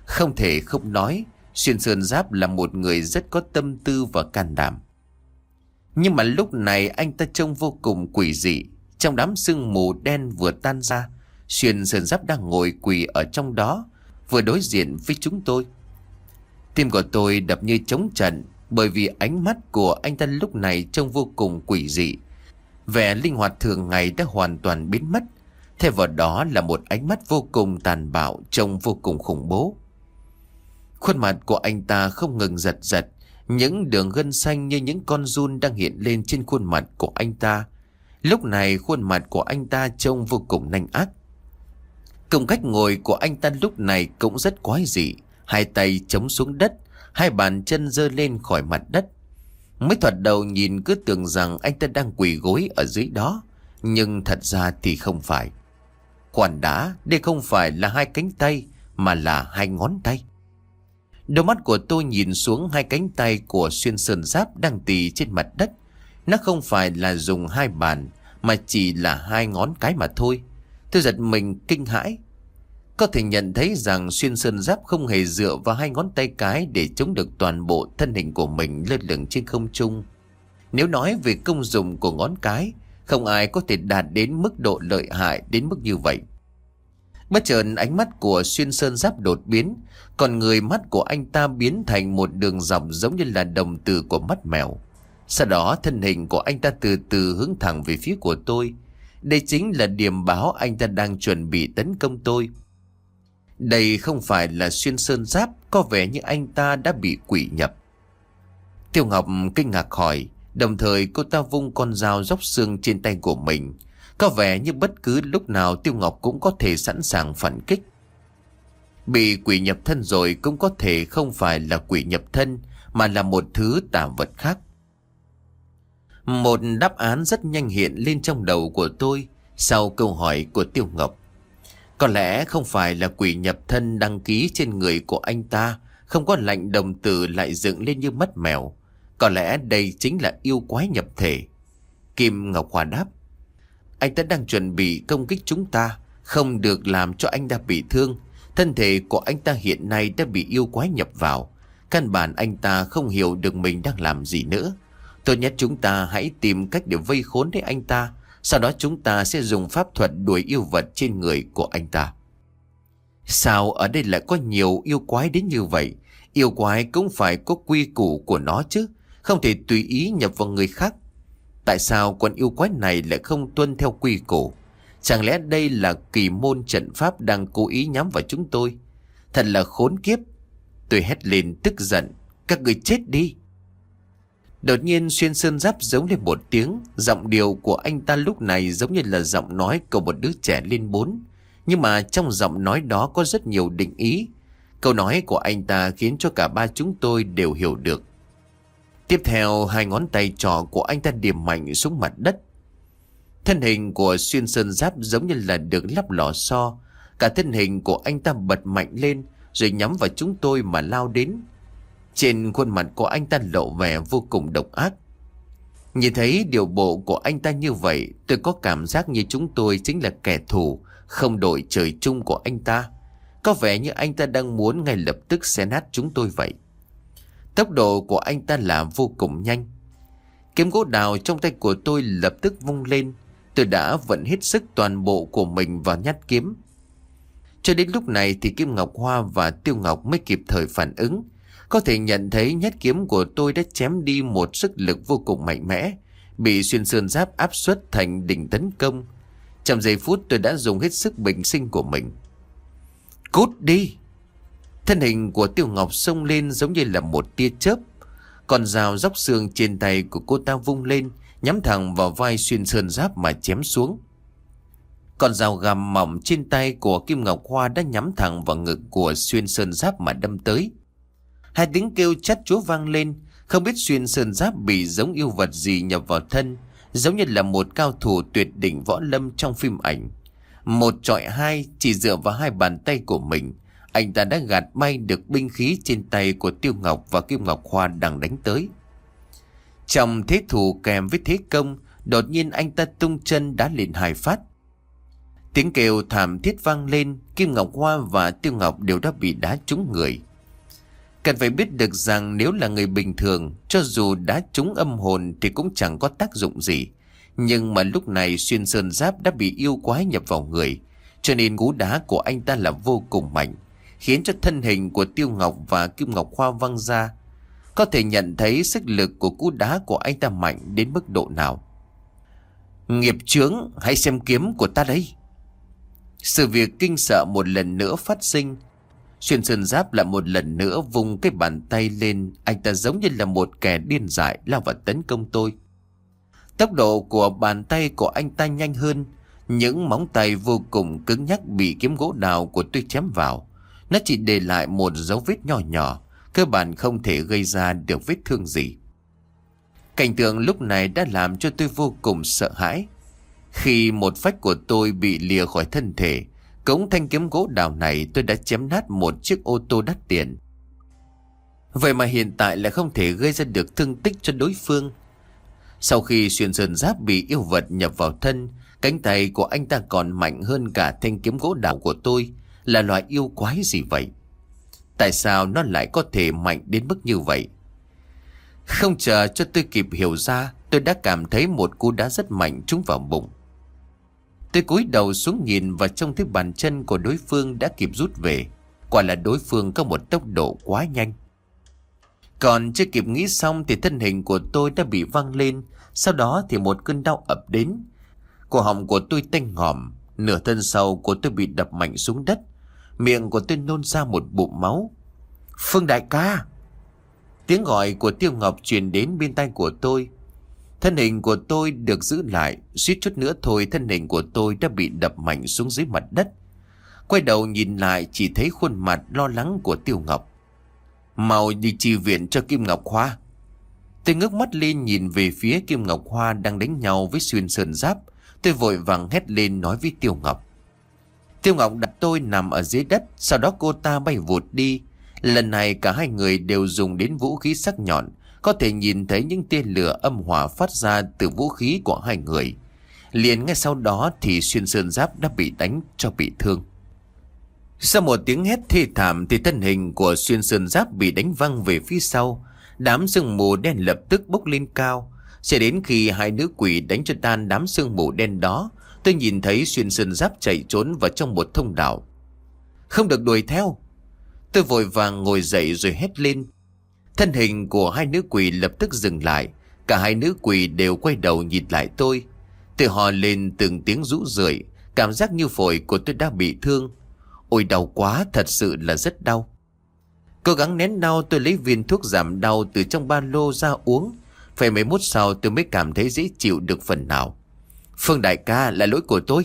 Không thể không nói, Xuyên Sơn Giáp là một người rất có tâm tư và can đảm. Nhưng mà lúc này anh ta trông vô cùng quỷ dị. Trong đám sương mù đen vừa tan ra, Xuyên Sơn Giáp đang ngồi quỳ ở trong đó, vừa đối diện với chúng tôi. Tim của tôi đập như trống trận, bởi vì ánh mắt của anh ta lúc này trông vô cùng quỷ dị. Vẻ linh hoạt thường ngày đã hoàn toàn biến mất. Thay vào đó là một ánh mắt vô cùng tàn bạo, trông vô cùng khủng bố. Khuôn mặt của anh ta không ngừng giật giật. Những đường gân xanh như những con giun đang hiện lên trên khuôn mặt của anh ta. Lúc này khuôn mặt của anh ta trông vô cùng nanh ác. Cùng cách ngồi của anh ta lúc này cũng rất quái dị. Hai tay chống xuống đất, hai bàn chân giơ lên khỏi mặt đất. Mới thoạt đầu nhìn cứ tưởng rằng anh ta đang quỳ gối ở dưới đó, nhưng thật ra thì không phải. Khoan đã, đây không phải là hai cánh tay, mà là hai ngón tay. Đôi mắt của tôi nhìn xuống hai cánh tay của Xuyên Sơn Giáp đang tì trên mặt đất. Nó không phải là dùng hai bàn, mà chỉ là hai ngón cái mà thôi. Tôi giật mình kinh hãi. Có thể nhận thấy rằng Xuyên Sơn Giáp không hề dựa vào hai ngón tay cái để chống được toàn bộ thân hình của mình lơ lửng trên không trung. Nếu nói về công dụng của ngón cái, không ai có thể đạt đến mức độ lợi hại đến mức như vậy. Bất chợt ánh mắt của Xuyên Sơn Giáp đột biến, còn người mắt của anh ta biến thành một đường dọc giống như là đồng tử của mắt mèo. Sau đó thân hình của anh ta từ từ hướng thẳng về phía của tôi. Đây chính là điểm báo anh ta đang chuẩn bị tấn công tôi. Đây không phải là Xuyên Sơn Giáp, có vẻ như anh ta đã bị quỷ nhập. Tiêu Ngọc kinh ngạc hỏi, đồng thời cô ta vung con dao róc xương trên tay của mình. Có vẻ như bất cứ lúc nào Tiêu Ngọc cũng có thể sẵn sàng phản kích. Bị quỷ nhập thân rồi cũng có thể không phải là quỷ nhập thân, mà là một thứ tà vật khác. Một đáp án rất nhanh hiện lên trong đầu của tôi sau câu hỏi của Tiêu Ngọc. Có lẽ không phải là quỷ nhập thân đăng ký trên người của anh ta, không có lạnh đồng tử lại dựng lên như mắt mèo. Có lẽ đây chính là yêu quái nhập thể. Kim Ngọc Hoa đáp, anh ta đang chuẩn bị công kích chúng ta, không được làm cho anh ta bị thương. Thân thể của anh ta hiện nay đã bị yêu quái nhập vào. Căn bản anh ta không hiểu được mình đang làm gì nữa. Tốt nhất chúng ta hãy tìm cách để vây khốn đến anh ta. Sau đó chúng ta sẽ dùng pháp thuật đuổi yêu vật trên người của anh ta. Sao ở đây lại có nhiều yêu quái đến như vậy? Yêu quái cũng phải có quy củ của nó chứ, không thể tùy ý nhập vào người khác. Tại sao con yêu quái này lại không tuân theo quy củ? Chẳng lẽ đây là kỳ môn trận pháp đang cố ý nhắm vào chúng tôi? Thật là khốn kiếp. Tôi hét lên tức giận, các người chết đi. Đột nhiên Xuyên Sơn Giáp giống lên một tiếng. Giọng điệu của anh ta lúc này giống như là giọng nói của một đứa trẻ lên bốn. Nhưng mà trong giọng nói đó có rất nhiều định ý. Câu nói của anh ta khiến cho cả ba chúng tôi đều hiểu được. Tiếp theo hai ngón tay trỏ của anh ta điểm mạnh xuống mặt đất. Thân hình của Xuyên Sơn Giáp giống như là được lắp lò xo. Cả thân hình của anh ta bật mạnh lên rồi nhắm vào chúng tôi mà lao đến. Trên khuôn mặt của anh ta lộ vẻ vô cùng độc ác. Nhìn thấy điều bộ của anh ta như vậy, tôi có cảm giác như chúng tôi chính là kẻ thù không đội trời chung của anh ta. Có vẻ như anh ta đang muốn ngay lập tức xé nát chúng tôi vậy. Tốc độ của anh ta là vô cùng nhanh. Kiếm gỗ đào trong tay của tôi lập tức vung lên. Tôi đã vận hết sức toàn bộ của mình vào nhát kiếm. Cho đến lúc này thì Kim Ngọc Hoa và Tiêu Ngọc mới kịp thời phản ứng. Có thể nhận thấy nhát kiếm của tôi đã chém đi một sức lực vô cùng mạnh mẽ, bị Xuyên Sơn Giáp áp suất thành đỉnh tấn công. Trong giây phút tôi đã dùng hết sức bình sinh của mình. Cút đi! Thân hình của Tiêu Ngọc xông lên giống như là một tia chớp. Con dao róc xương trên tay của cô ta vung lên, nhắm thẳng vào vai Xuyên Sơn Giáp mà chém xuống. Con dao găm mỏng trên tay của Kim Ngọc Hoa đã nhắm thẳng vào ngực của Xuyên Sơn Giáp mà đâm tới. Hai tiếng kêu chát chúa vang lên. Không biết Xuyên Sơn Giáp bị giống yêu vật gì nhập vào thân, giống như là một cao thủ tuyệt đỉnh võ lâm trong phim ảnh. Một chọi hai, chỉ dựa vào hai bàn tay của mình, anh ta đã gạt bay được binh khí trên tay của Tiêu Ngọc và Kim Ngọc Hoa đang đánh tới. Trong thế thủ kèm với thế công, đột nhiên anh ta tung chân đá lên hai phát. Tiếng kêu thảm thiết vang lên. Kim Ngọc Hoa và Tiêu Ngọc đều đã bị đá trúng người. Cần phải biết được rằng nếu là người bình thường, cho dù đá trúng âm hồn thì cũng chẳng có tác dụng gì. Nhưng mà lúc này Xuyên Sơn Giáp đã bị yêu quái nhập vào người, cho nên cú đá của anh ta là vô cùng mạnh, khiến cho thân hình của Tiêu Ngọc và Kim Ngọc Hoa văng ra. Có thể nhận thấy sức lực của cú đá của anh ta mạnh đến mức độ nào. Nghiệp chướng, hãy xem kiếm của ta đây. Sự việc kinh sợ một lần nữa phát sinh. Xuyên Sơn Giáp lại một lần nữa vùng cái bàn tay lên. Anh ta giống như là một kẻ điên dại lao vào tấn công tôi. Tốc độ của bàn tay của anh ta nhanh hơn. Những móng tay vô cùng cứng nhắc bị kiếm gỗ đào của tôi chém vào. Nó chỉ để lại một dấu vết nhỏ nhỏ, cơ bản không thể gây ra được vết thương gì. Cảnh tượng lúc này đã làm cho tôi vô cùng sợ hãi. Khi một phách của tôi bị lìa khỏi thân thể, cống thanh kiếm gỗ đào này tôi đã chém nát một chiếc ô tô đắt tiền. Vậy mà hiện tại lại không thể gây ra được thương tích cho đối phương. Sau khi Xuyên Sơn Giáp bị yêu vật nhập vào thân, cánh tay của anh ta còn mạnh hơn cả thanh kiếm gỗ đào của tôi. Là loại yêu quái gì vậy? Tại sao nó lại có thể mạnh đến mức như vậy? Không chờ cho tôi kịp hiểu ra, tôi đã cảm thấy một cú đá rất mạnh trúng vào bụng. Tôi cúi đầu xuống nhìn và trông thấy bàn chân của đối phương đã kịp rút về. Quả là đối phương có một tốc độ quá nhanh. Còn chưa kịp nghĩ xong thì thân hình của tôi đã bị văng lên. Sau đó thì một cơn đau ập đến. Cổ họng của tôi tanh ngòm. Nửa thân sau của tôi bị đập mạnh xuống đất. Miệng của tôi nôn ra một bụng máu. Phương đại ca! Tiếng gọi của Tiêu Ngọc truyền đến bên tai của tôi. Thân hình của tôi được giữ lại. Suýt chút nữa thôi thân hình của tôi đã bị đập mạnh xuống dưới mặt đất. Quay đầu nhìn lại chỉ thấy khuôn mặt lo lắng của Tiêu Ngọc. Mau đi chi viện cho Kim Ngọc Hoa. Tôi ngước mắt lên nhìn về phía Kim Ngọc Hoa đang đánh nhau với Xuyên Sơn Giáp. Tôi vội vàng hét lên nói với Tiêu Ngọc. Tiêu Ngọc đặt tôi nằm ở dưới đất. Sau đó cô ta bay vụt đi. Lần này cả hai người đều dùng đến vũ khí sắc nhọn. Có thể nhìn thấy những tia lửa âm hỏa phát ra từ vũ khí của hai người. Liền ngay sau đó thì Xuyên Sơn Giáp đã bị đánh cho bị thương. Sau một tiếng hét thê thảm thì thân hình của Xuyên Sơn Giáp bị đánh văng về phía sau. Đám sương mù đen lập tức bốc lên cao. Cho đến khi hai nữ quỷ đánh cho tan đám sương mù đen đó, tôi nhìn thấy Xuyên Sơn Giáp chạy trốn vào trong một thông đạo. Không được đuổi theo. Tôi vội vàng ngồi dậy rồi hét lên. Thân hình của hai nữ quỷ lập tức dừng lại. Cả hai nữ quỷ đều quay đầu nhìn lại tôi. Tôi hò lên từng tiếng rũ rượi. Cảm giác như phổi của tôi đã bị thương. Ôi đau quá, thật sự là rất đau. Cố gắng nén đau, tôi lấy viên thuốc giảm đau từ trong ba lô ra uống. Phải mấy mốt sau tôi mới cảm thấy dễ chịu được phần nào. Phương đại ca, là lỗi của tôi.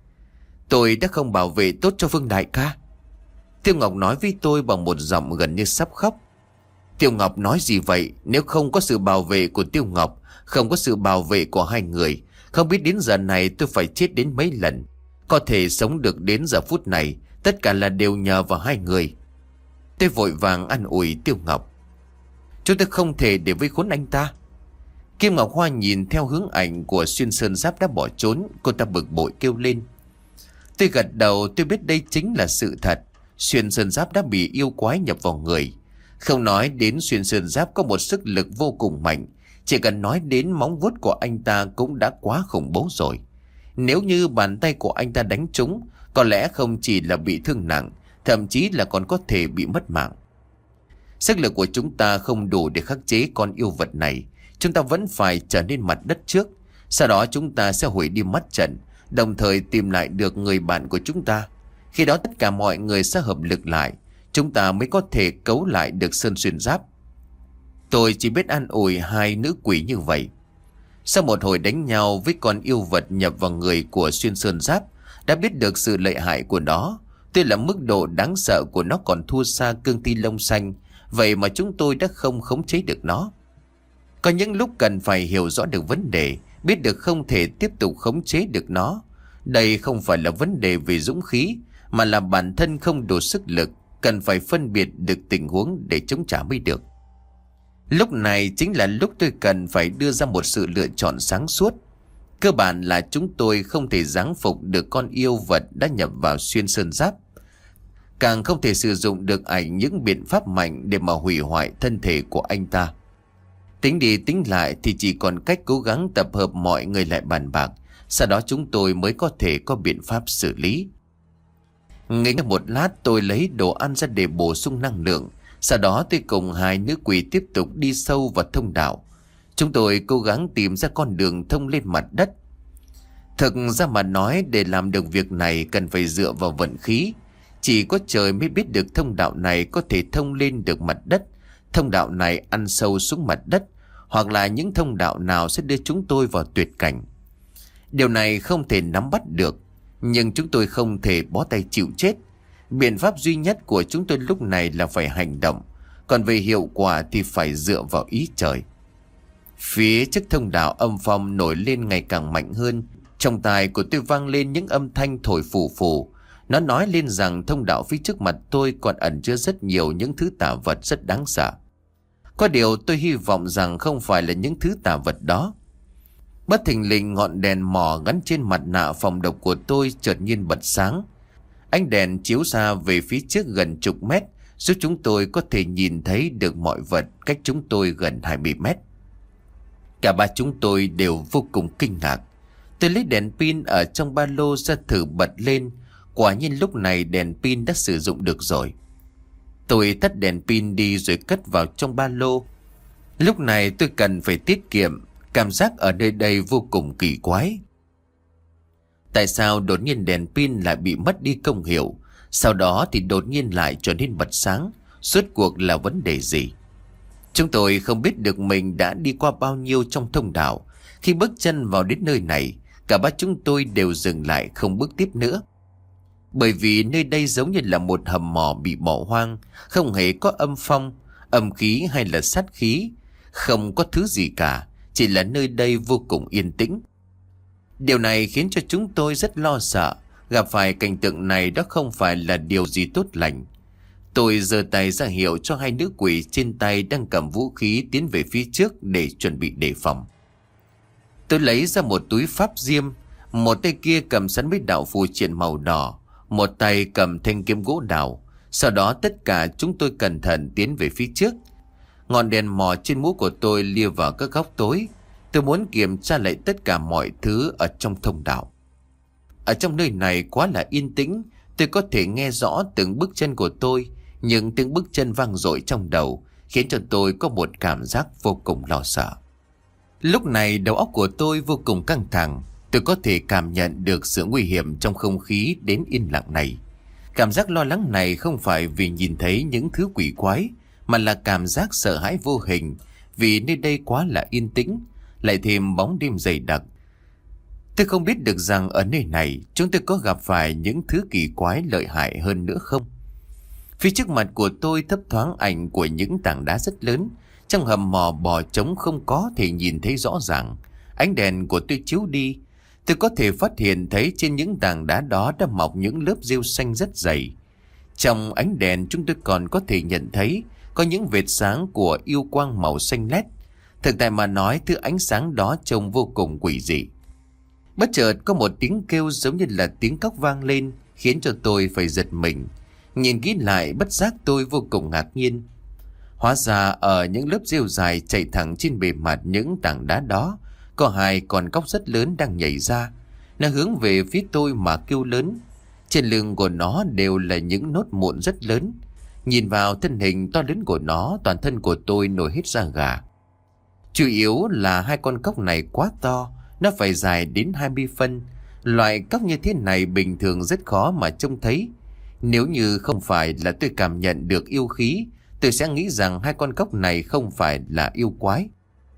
Tôi đã không bảo vệ tốt cho Phương đại ca. Tiêu Ngọc nói với tôi bằng một giọng gần như sắp khóc. Tiêu Ngọc nói gì vậy? Nếu không có sự bảo vệ của Tiêu Ngọc, không có sự bảo vệ của hai người, không biết đến giờ này tôi phải chết đến mấy lần. Có thể sống được đến giờ phút này, tất cả là đều nhờ vào hai người. Tôi vội vàng an ủi Tiêu Ngọc. Chúng tôi không thể để vây khốn anh ta. Kim Ngọc Hoa nhìn theo hướng ảnh của Xuyên Sơn Giáp đã bỏ trốn. Cô ta bực bội kêu lên. Tôi gật đầu, tôi biết đây chính là sự thật. Xuyên Sơn Giáp đã bị yêu quái nhập vào người. Không nói đến Xuyên Sơn Giáp có một sức lực vô cùng mạnh, chỉ cần nói đến móng vuốt của anh ta cũng đã quá khủng bố rồi. Nếu như bàn tay của anh ta đánh trúng, có lẽ không chỉ là bị thương nặng, thậm chí là còn có thể bị mất mạng. Sức lực của chúng ta không đủ để khắc chế con yêu vật này. Chúng ta vẫn phải trở nên mặt đất trước. Sau đó chúng ta sẽ hủy đi mắt trận, đồng thời tìm lại được người bạn của chúng ta. Khi đó tất cả mọi người sẽ hợp lực lại, chúng ta mới có thể cấu lại được Sơn Xuyên Giáp. Tôi chỉ biết an ủi hai nữ quỷ như vậy. Sau một hồi đánh nhau với con yêu vật nhập vào người của Xuyên Sơn Giáp, đã biết được sự lợi hại của nó. Tuy là mức độ đáng sợ của nó còn thua xa cương thi lông xanh, vậy mà chúng tôi đã không khống chế được nó. Có những lúc cần phải hiểu rõ được vấn đề, biết được không thể tiếp tục khống chế được nó. Đây không phải là vấn đề về dũng khí, mà là bản thân không đủ sức lực, cần phải phân biệt được tình huống để chống trả mới được. Lúc này chính là lúc tôi cần phải đưa ra một sự lựa chọn sáng suốt. Cơ bản là chúng tôi không thể giáng phục được con yêu vật đã nhập vào xuyên sơn giáp, càng không thể sử dụng được ảnh những biện pháp mạnh để mà hủy hoại thân thể của anh ta. Tính đi tính lại thì chỉ còn cách cố gắng tập hợp mọi người lại bàn bạc, sau đó chúng tôi mới có thể có biện pháp xử lý. Nghĩ một lát, tôi lấy đồ ăn ra để bổ sung năng lượng. Sau đó tôi cùng hai nữ quỷ tiếp tục đi sâu vào thông đạo. Chúng tôi cố gắng tìm ra con đường thông lên mặt đất. Thực ra mà nói, để làm được việc này cần phải dựa vào vận khí. Chỉ có trời mới biết được thông đạo này có thể thông lên được mặt đất, thông đạo này ăn sâu xuống mặt đất, hoặc là những thông đạo nào sẽ đưa chúng tôi vào tuyệt cảnh. Điều này không thể nắm bắt được, nhưng chúng tôi không thể bó tay chịu chết. Biện pháp duy nhất của chúng tôi lúc này là phải hành động, còn về hiệu quả thì phải dựa vào ý trời. Phía trước thông đạo, âm phong nổi lên ngày càng mạnh hơn. Trong tai của tôi vang lên những âm thanh thổi phù phù. Nó nói lên rằng thông đạo phía trước mặt tôi còn ẩn chứa rất nhiều những thứ tà vật rất đáng sợ. Có điều tôi hy vọng rằng không phải là những thứ tà vật đó. Bất thình lình, ngọn đèn mò gắn trên mặt nạ phòng độc của tôi chợt nhiên bật sáng. Ánh đèn chiếu ra về phía trước gần chục mét, giúp chúng tôi có thể nhìn thấy được mọi vật cách chúng tôi gần hai mươi mét. Cả ba chúng tôi đều vô cùng kinh ngạc. Tôi lấy đèn pin ở trong ba lô ra thử bật lên. Quả nhiên lúc này đèn pin đã sử dụng được rồi. Tôi tắt đèn pin đi rồi cất vào trong ba lô. Lúc này tôi cần phải tiết kiệm. Cảm giác ở nơi đây vô cùng kỳ quái. Tại sao đột nhiên đèn pin lại bị mất đi công hiệu, sau đó thì đột nhiên lại trở nên bật sáng? Suốt cuộc là vấn đề gì? Chúng tôi không biết được mình đã đi qua bao nhiêu trong thông đạo. Khi bước chân vào đến nơi này, cả ba chúng tôi đều dừng lại không bước tiếp nữa. Bởi vì nơi đây giống như là một hầm mỏ bị bỏ hoang, không hề có âm phong, âm khí hay là sát khí, không có thứ gì cả, chỉ là nơi đây vô cùng yên tĩnh. Điều này khiến cho chúng tôi rất lo sợ. Gặp phải cảnh tượng này đó không phải là điều gì tốt lành. Tôi giơ tay ra hiệu cho hai nữ quỷ trên tay đang cầm vũ khí tiến về phía trước để chuẩn bị đề phòng. Tôi lấy ra một túi pháp diêm, một tay kia cầm sẵn mấy đạo phù triện màu đỏ, một tay cầm thanh kiếm gỗ đào. Sau đó tất cả chúng tôi cẩn thận tiến về phía trước. Ngọn đèn mò trên mũ của tôi lia vào các góc tối. Tôi muốn kiểm tra lại tất cả mọi thứ ở trong thông đạo. Ở trong nơi này quá là yên tĩnh. Tôi có thể nghe rõ từng bước chân của tôi, nhưng tiếng bước chân vang dội trong đầu khiến cho tôi có một cảm giác vô cùng lo sợ. Lúc này đầu óc của tôi vô cùng căng thẳng. Tôi có thể cảm nhận được sự nguy hiểm trong không khí đến yên lặng này. Cảm giác lo lắng này không phải vì nhìn thấy những thứ quỷ quái, mà là cảm giác sợ hãi vô hình vì nơi đây quá là yên tĩnh, lại thêm bóng đêm dày đặc. Tôi không biết được rằng ở nơi này chúng tôi có gặp phải những thứ kỳ quái lợi hại hơn nữa không. Phía trước mặt của tôi thấp thoáng ảnh của những tảng đá rất lớn. Trong hầm mỏ bò trống không có thể nhìn thấy rõ ràng. Ánh đèn của tôi chiếu đi, tôi có thể phát hiện thấy trên những tảng đá đó đã mọc những lớp rêu xanh rất dày. Trong ánh đèn chúng tôi còn có thể nhận thấy có những vệt sáng của yêu quang màu xanh lét. Thực tại mà nói, thứ ánh sáng đó trông vô cùng quỷ dị. Bất chợt có một tiếng kêu giống như là tiếng cóc vang lên, khiến cho tôi phải giật mình. Nhìn kỹ lại, bất giác tôi vô cùng ngạc nhiên. Hóa ra ở những lớp rêu dài chạy thẳng trên bề mặt những tảng đá đó, có hai con cóc rất lớn đang nhảy ra. Nó hướng về phía tôi mà kêu lớn. Trên lưng của nó đều là những nốt mụn rất lớn. Nhìn vào thân hình to lớn của nó, toàn thân của tôi nổi hết da gà. Chủ yếu là hai con cóc này quá to, nó phải dài đến hai mươi phân. Loại cóc như thế này bình thường rất khó mà trông thấy. Nếu như không phải là tôi cảm nhận được yêu khí, tôi sẽ nghĩ rằng hai con cóc này không phải là yêu quái.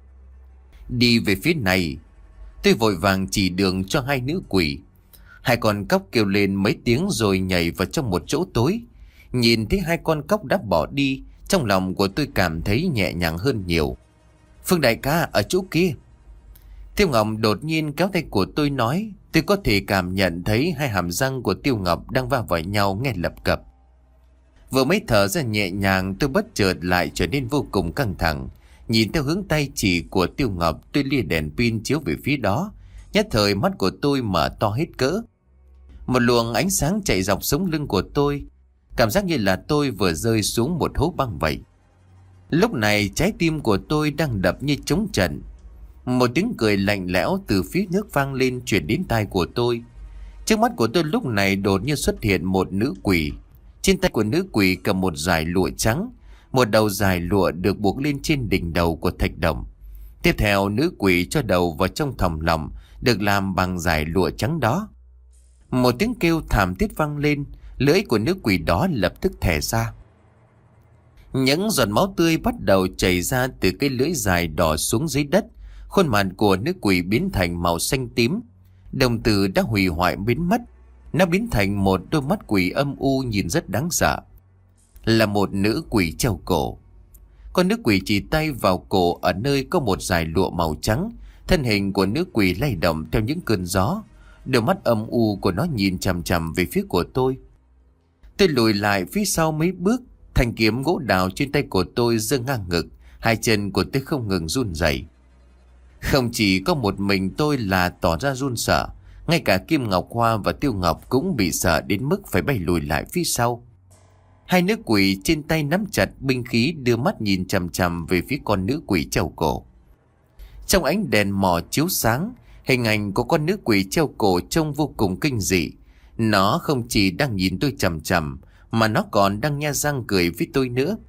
Đi về phía này, tôi vội vàng chỉ đường cho hai nữ quỷ. Hai con cóc kêu lên mấy tiếng rồi nhảy vào trong một chỗ tối. Nhìn thấy hai con cóc đã bỏ đi, trong lòng của tôi cảm thấy nhẹ nhàng hơn nhiều. Phương đại ca ở chỗ kia. Tiêu Ngọc đột nhiên kéo tay của tôi nói. Tôi có thể cảm nhận thấy hai hàm răng của Tiêu Ngọc đang va vào nhau nghe lập cập. Vừa mới thở ra nhẹ nhàng, tôi bất chợt lại trở nên vô cùng căng thẳng. Nhìn theo hướng tay chỉ của Tiêu Ngọc, tôi lia đèn pin chiếu về phía đó. Nhất thời mắt của tôi mở to hết cỡ. Một luồng ánh sáng chạy dọc sống lưng của tôi, cảm giác như là tôi vừa rơi xuống một hố băng vậy. Lúc này trái tim của tôi đang đập như trống trận. Một tiếng cười lạnh lẽo từ phía nước vang lên truyền đến tai của tôi. Trước mắt của tôi lúc này đột nhiên xuất hiện một nữ quỷ. Trên tay của nữ quỷ cầm một dải lụa trắng. Một đầu dải lụa được buộc lên trên đỉnh đầu của thạch đồng. Tiếp theo nữ quỷ cho đầu vào trong thòng lọng được làm bằng dải lụa trắng đó. Một tiếng kêu thảm thiết vang lên, lưỡi của nữ quỷ đó lập tức thè ra. Những giọt máu tươi bắt đầu chảy ra từ cái lưỡi dài đỏ xuống dưới đất. Khuôn mặt của nữ quỷ biến thành màu xanh tím. Đồng tử đã hủy hoại biến mất. Nó biến thành một đôi mắt quỷ âm u nhìn rất đáng sợ. Là một nữ quỷ treo cổ. Con nữ quỷ chỉ tay vào cổ ở nơi có một dải lụa màu trắng. Thân hình của nữ quỷ lay động theo những cơn gió. Đôi mắt âm u của nó nhìn chằm chằm về phía của tôi. Tôi lùi lại phía sau mấy bước. Thanh kiếm gỗ đào trên tay của tôi giơ ngang ngực. Hai chân của tôi không ngừng run rẩy. Không chỉ có một mình tôi là tỏ ra run sợ, ngay cả Kim Ngọc Hoa và Tiêu Ngọc cũng bị sợ đến mức phải bay lùi lại phía sau. Hai nữ quỷ trên tay nắm chặt binh khí đưa mắt nhìn chằm chằm về phía con nữ quỷ treo cổ. Trong ánh đèn mò chiếu sáng, hình ảnh của con nữ quỷ treo cổ trông vô cùng kinh dị. Nó không chỉ đang nhìn tôi chằm chằm, mà nó còn đang nhe răng cười với tôi nữa.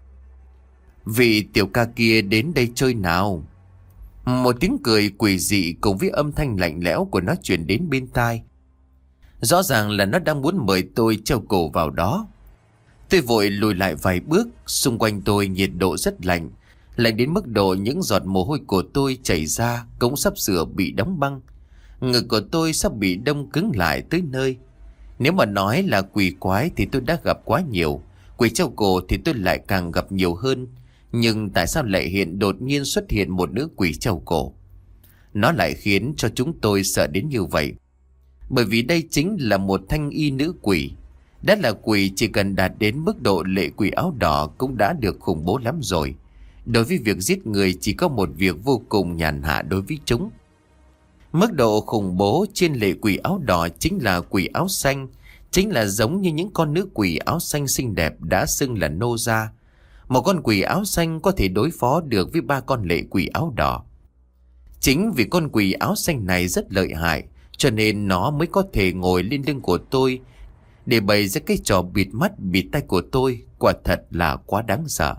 Vị tiểu ca kia đến đây chơi nào? Một tiếng cười quỷ dị cùng với âm thanh lạnh lẽo của nó truyền đến bên tai. Rõ ràng là nó đang muốn mời tôi treo cổ vào đó. Tôi vội lùi lại vài bước. Xung quanh tôi nhiệt độ rất lạnh, lạnh đến mức độ những giọt mồ hôi của tôi chảy ra cũng sắp sửa bị đóng băng. Ngực của tôi sắp bị đông cứng lại tới nơi. Nếu mà nói là quỷ quái thì tôi đã gặp quá nhiều, quỷ treo cổ thì tôi lại càng gặp nhiều hơn. Nhưng tại sao lại hiện đột nhiên xuất hiện một nữ quỷ treo cổ? Nó lại khiến cho chúng tôi sợ đến như vậy. Bởi vì đây chính là một thanh y nữ quỷ. Đã là quỷ chỉ cần đạt đến mức độ lệ quỷ áo đỏ cũng đã được khủng bố lắm rồi. Đối với việc giết người chỉ có một việc vô cùng nhàn hạ đối với chúng. Mức độ khủng bố trên lệ quỷ áo đỏ chính là quỷ áo xanh. Chính là giống như những con nữ quỷ áo xanh xinh đẹp đã xưng là nô gia. Một con quỷ áo xanh có thể đối phó được với ba con lệ quỷ áo đỏ. Chính vì con quỷ áo xanh này rất lợi hại, cho nên nó mới có thể ngồi lên lưng của tôi để bày ra cái trò bịt mắt bịt tay của tôi. Quả thật là quá đáng sợ.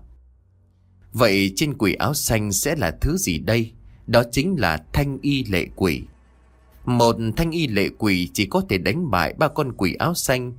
Vậy trên quỷ áo xanh sẽ là thứ gì đây? Đó chính là thanh y lệ quỷ. Một thanh y lệ quỷ chỉ có thể đánh bại ba con quỷ áo xanh.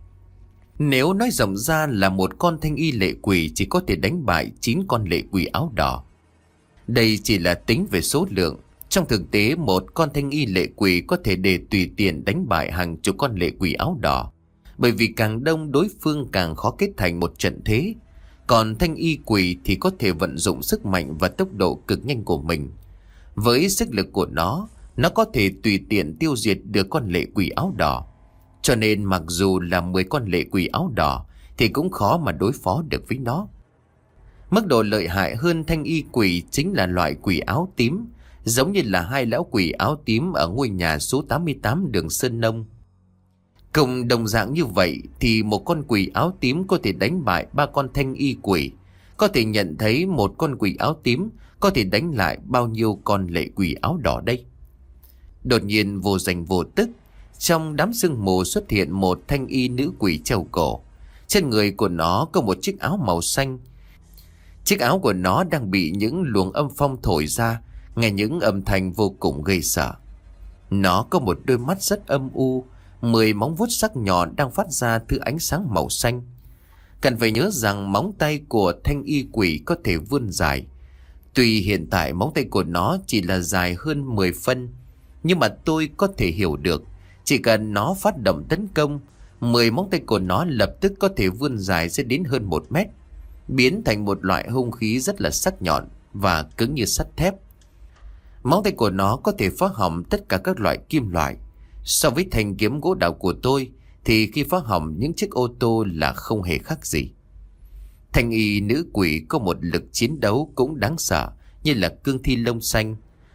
Nếu nói rộng ra là một con thanh y lệ quỷ chỉ có thể đánh bại chín con lệ quỷ áo đỏ. Đây chỉ là tính về số lượng. Trong thực tế một con thanh y lệ quỷ có thể để tùy tiện đánh bại hàng chục con lệ quỷ áo đỏ. Bởi vì càng đông đối phương càng khó kết thành một trận thế. Còn thanh y quỷ thì có thể vận dụng sức mạnh và tốc độ cực nhanh của mình. Với sức lực của nó, nó có thể tùy tiện tiêu diệt được con lệ quỷ áo đỏ. Cho nên mặc dù là mười con lệ quỷ áo đỏ thì cũng khó mà đối phó được với nó. Mức độ lợi hại hơn thanh y quỷ chính là loại quỷ áo tím, giống như là hai lão quỷ áo tím ở ngôi nhà số tám mươi tám đường Sơn Nông. Cùng đồng dạng như vậy thì một con quỷ áo tím có thể đánh bại ba con thanh y quỷ. Có thể nhận thấy một con quỷ áo tím có thể đánh lại bao nhiêu con lệ quỷ áo đỏ đây. Đột nhiên vô danh vô tức, trong đám sương mù xuất hiện một thanh y nữ quỷ treo cổ. Trên người của nó có một chiếc áo màu xanh. Chiếc áo của nó đang bị những luồng âm phong thổi ra, nghe những âm thanh vô cùng gây sợ. Nó có một đôi mắt rất âm u, mười móng vuốt sắc nhọn đang phát ra thứ ánh sáng màu xanh. Cần phải nhớ rằng móng tay của thanh y quỷ có thể vươn dài. Tuy hiện tại móng tay của nó chỉ là dài hơn mười phân, nhưng mà tôi có thể hiểu được. Chỉ cần nó phát động tấn công, mười móng tay của nó lập tức có thể vươn dài ra đến hơn một mét, biến thành một loại hung khí rất là sắc nhọn và cứng như sắt thép. Móng tay của nó có thể phá hỏng tất cả các loại kim loại. So với thanh kiếm gỗ đào của tôi thì khi phá hỏng những chiếc ô tô là không hề khác gì. Thanh y nữ quỷ có một lực chiến đấu cũng đáng sợ, như là cương thi lông xanh.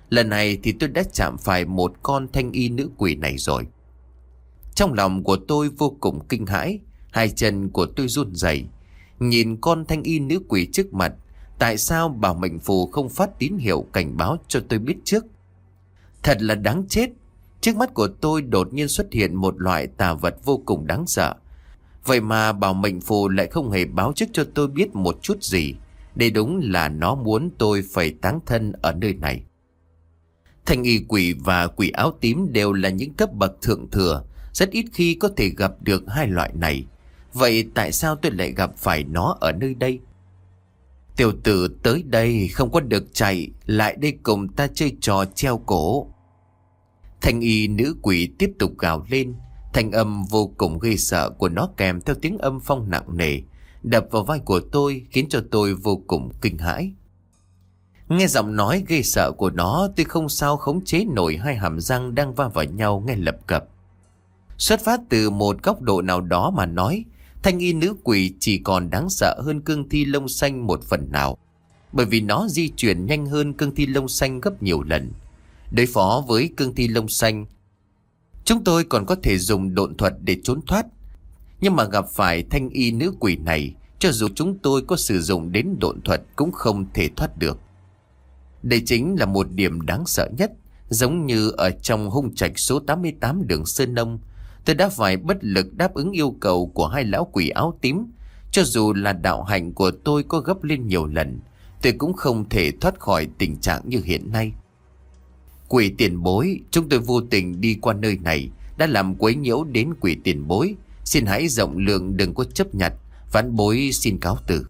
Lần này thì tôi đã chạm phải một con thanh y nữ quỷ này rồi. Trong lòng của tôi vô cùng kinh hãi, hai chân của tôi run rẩy. Nhìn con thanh y nữ quỷ trước mặt, tại sao bảo mệnh phù không phát tín hiệu cảnh báo cho tôi biết trước? Thật là đáng chết. Trước mắt của tôi đột nhiên xuất hiện một loại tà vật vô cùng đáng sợ. Vậy mà bảo mệnh phù lại không hề báo trước cho tôi biết một chút gì. Đây đúng là nó muốn tôi phải táng thân ở nơi này. Thanh y quỷ và quỷ áo tím đều là những cấp bậc thượng thừa, rất ít khi có thể gặp được hai loại này. Vậy tại sao tôi lại gặp phải nó ở nơi đây? Tiểu tử tới đây không có được chạy, lại đây cùng ta chơi trò treo cổ. Thanh y nữ quỷ tiếp tục gào lên. Thanh âm vô cùng ghê sợ của nó kèm theo tiếng âm phong nặng nề đập vào vai của tôi, khiến cho tôi vô cùng kinh hãi. Nghe giọng nói ghê sợ của nó, tôi không sao khống chế nổi hai hàm răng đang va vào nhau ngay lập cập. Xuất phát từ một góc độ nào đó mà nói, thanh y nữ quỷ chỉ còn đáng sợ hơn cương thi lông xanh một phần nào, bởi vì nó di chuyển nhanh hơn cương thi lông xanh gấp nhiều lần. Đối phó với cương thi lông xanh, chúng tôi còn có thể dùng độn thuật để trốn thoát. Nhưng mà gặp phải thanh y nữ quỷ này, cho dù chúng tôi có sử dụng đến độn thuật cũng không thể thoát được. Đây chính là một điểm đáng sợ nhất. Giống như ở trong hung trạch số tám mươi tám đường Sơn Nông, tôi đã phải bất lực đáp ứng yêu cầu của hai lão quỷ áo tím. Cho dù là đạo hạnh của tôi có gấp lên nhiều lần, tôi cũng không thể thoát khỏi tình trạng như hiện nay. Quỷ tiền bối, chúng tôi vô tình đi qua nơi này, đã làm quấy nhiễu đến quỷ tiền bối. Xin hãy rộng lượng, đừng có chấp nhặt, vãn bối xin cáo từ.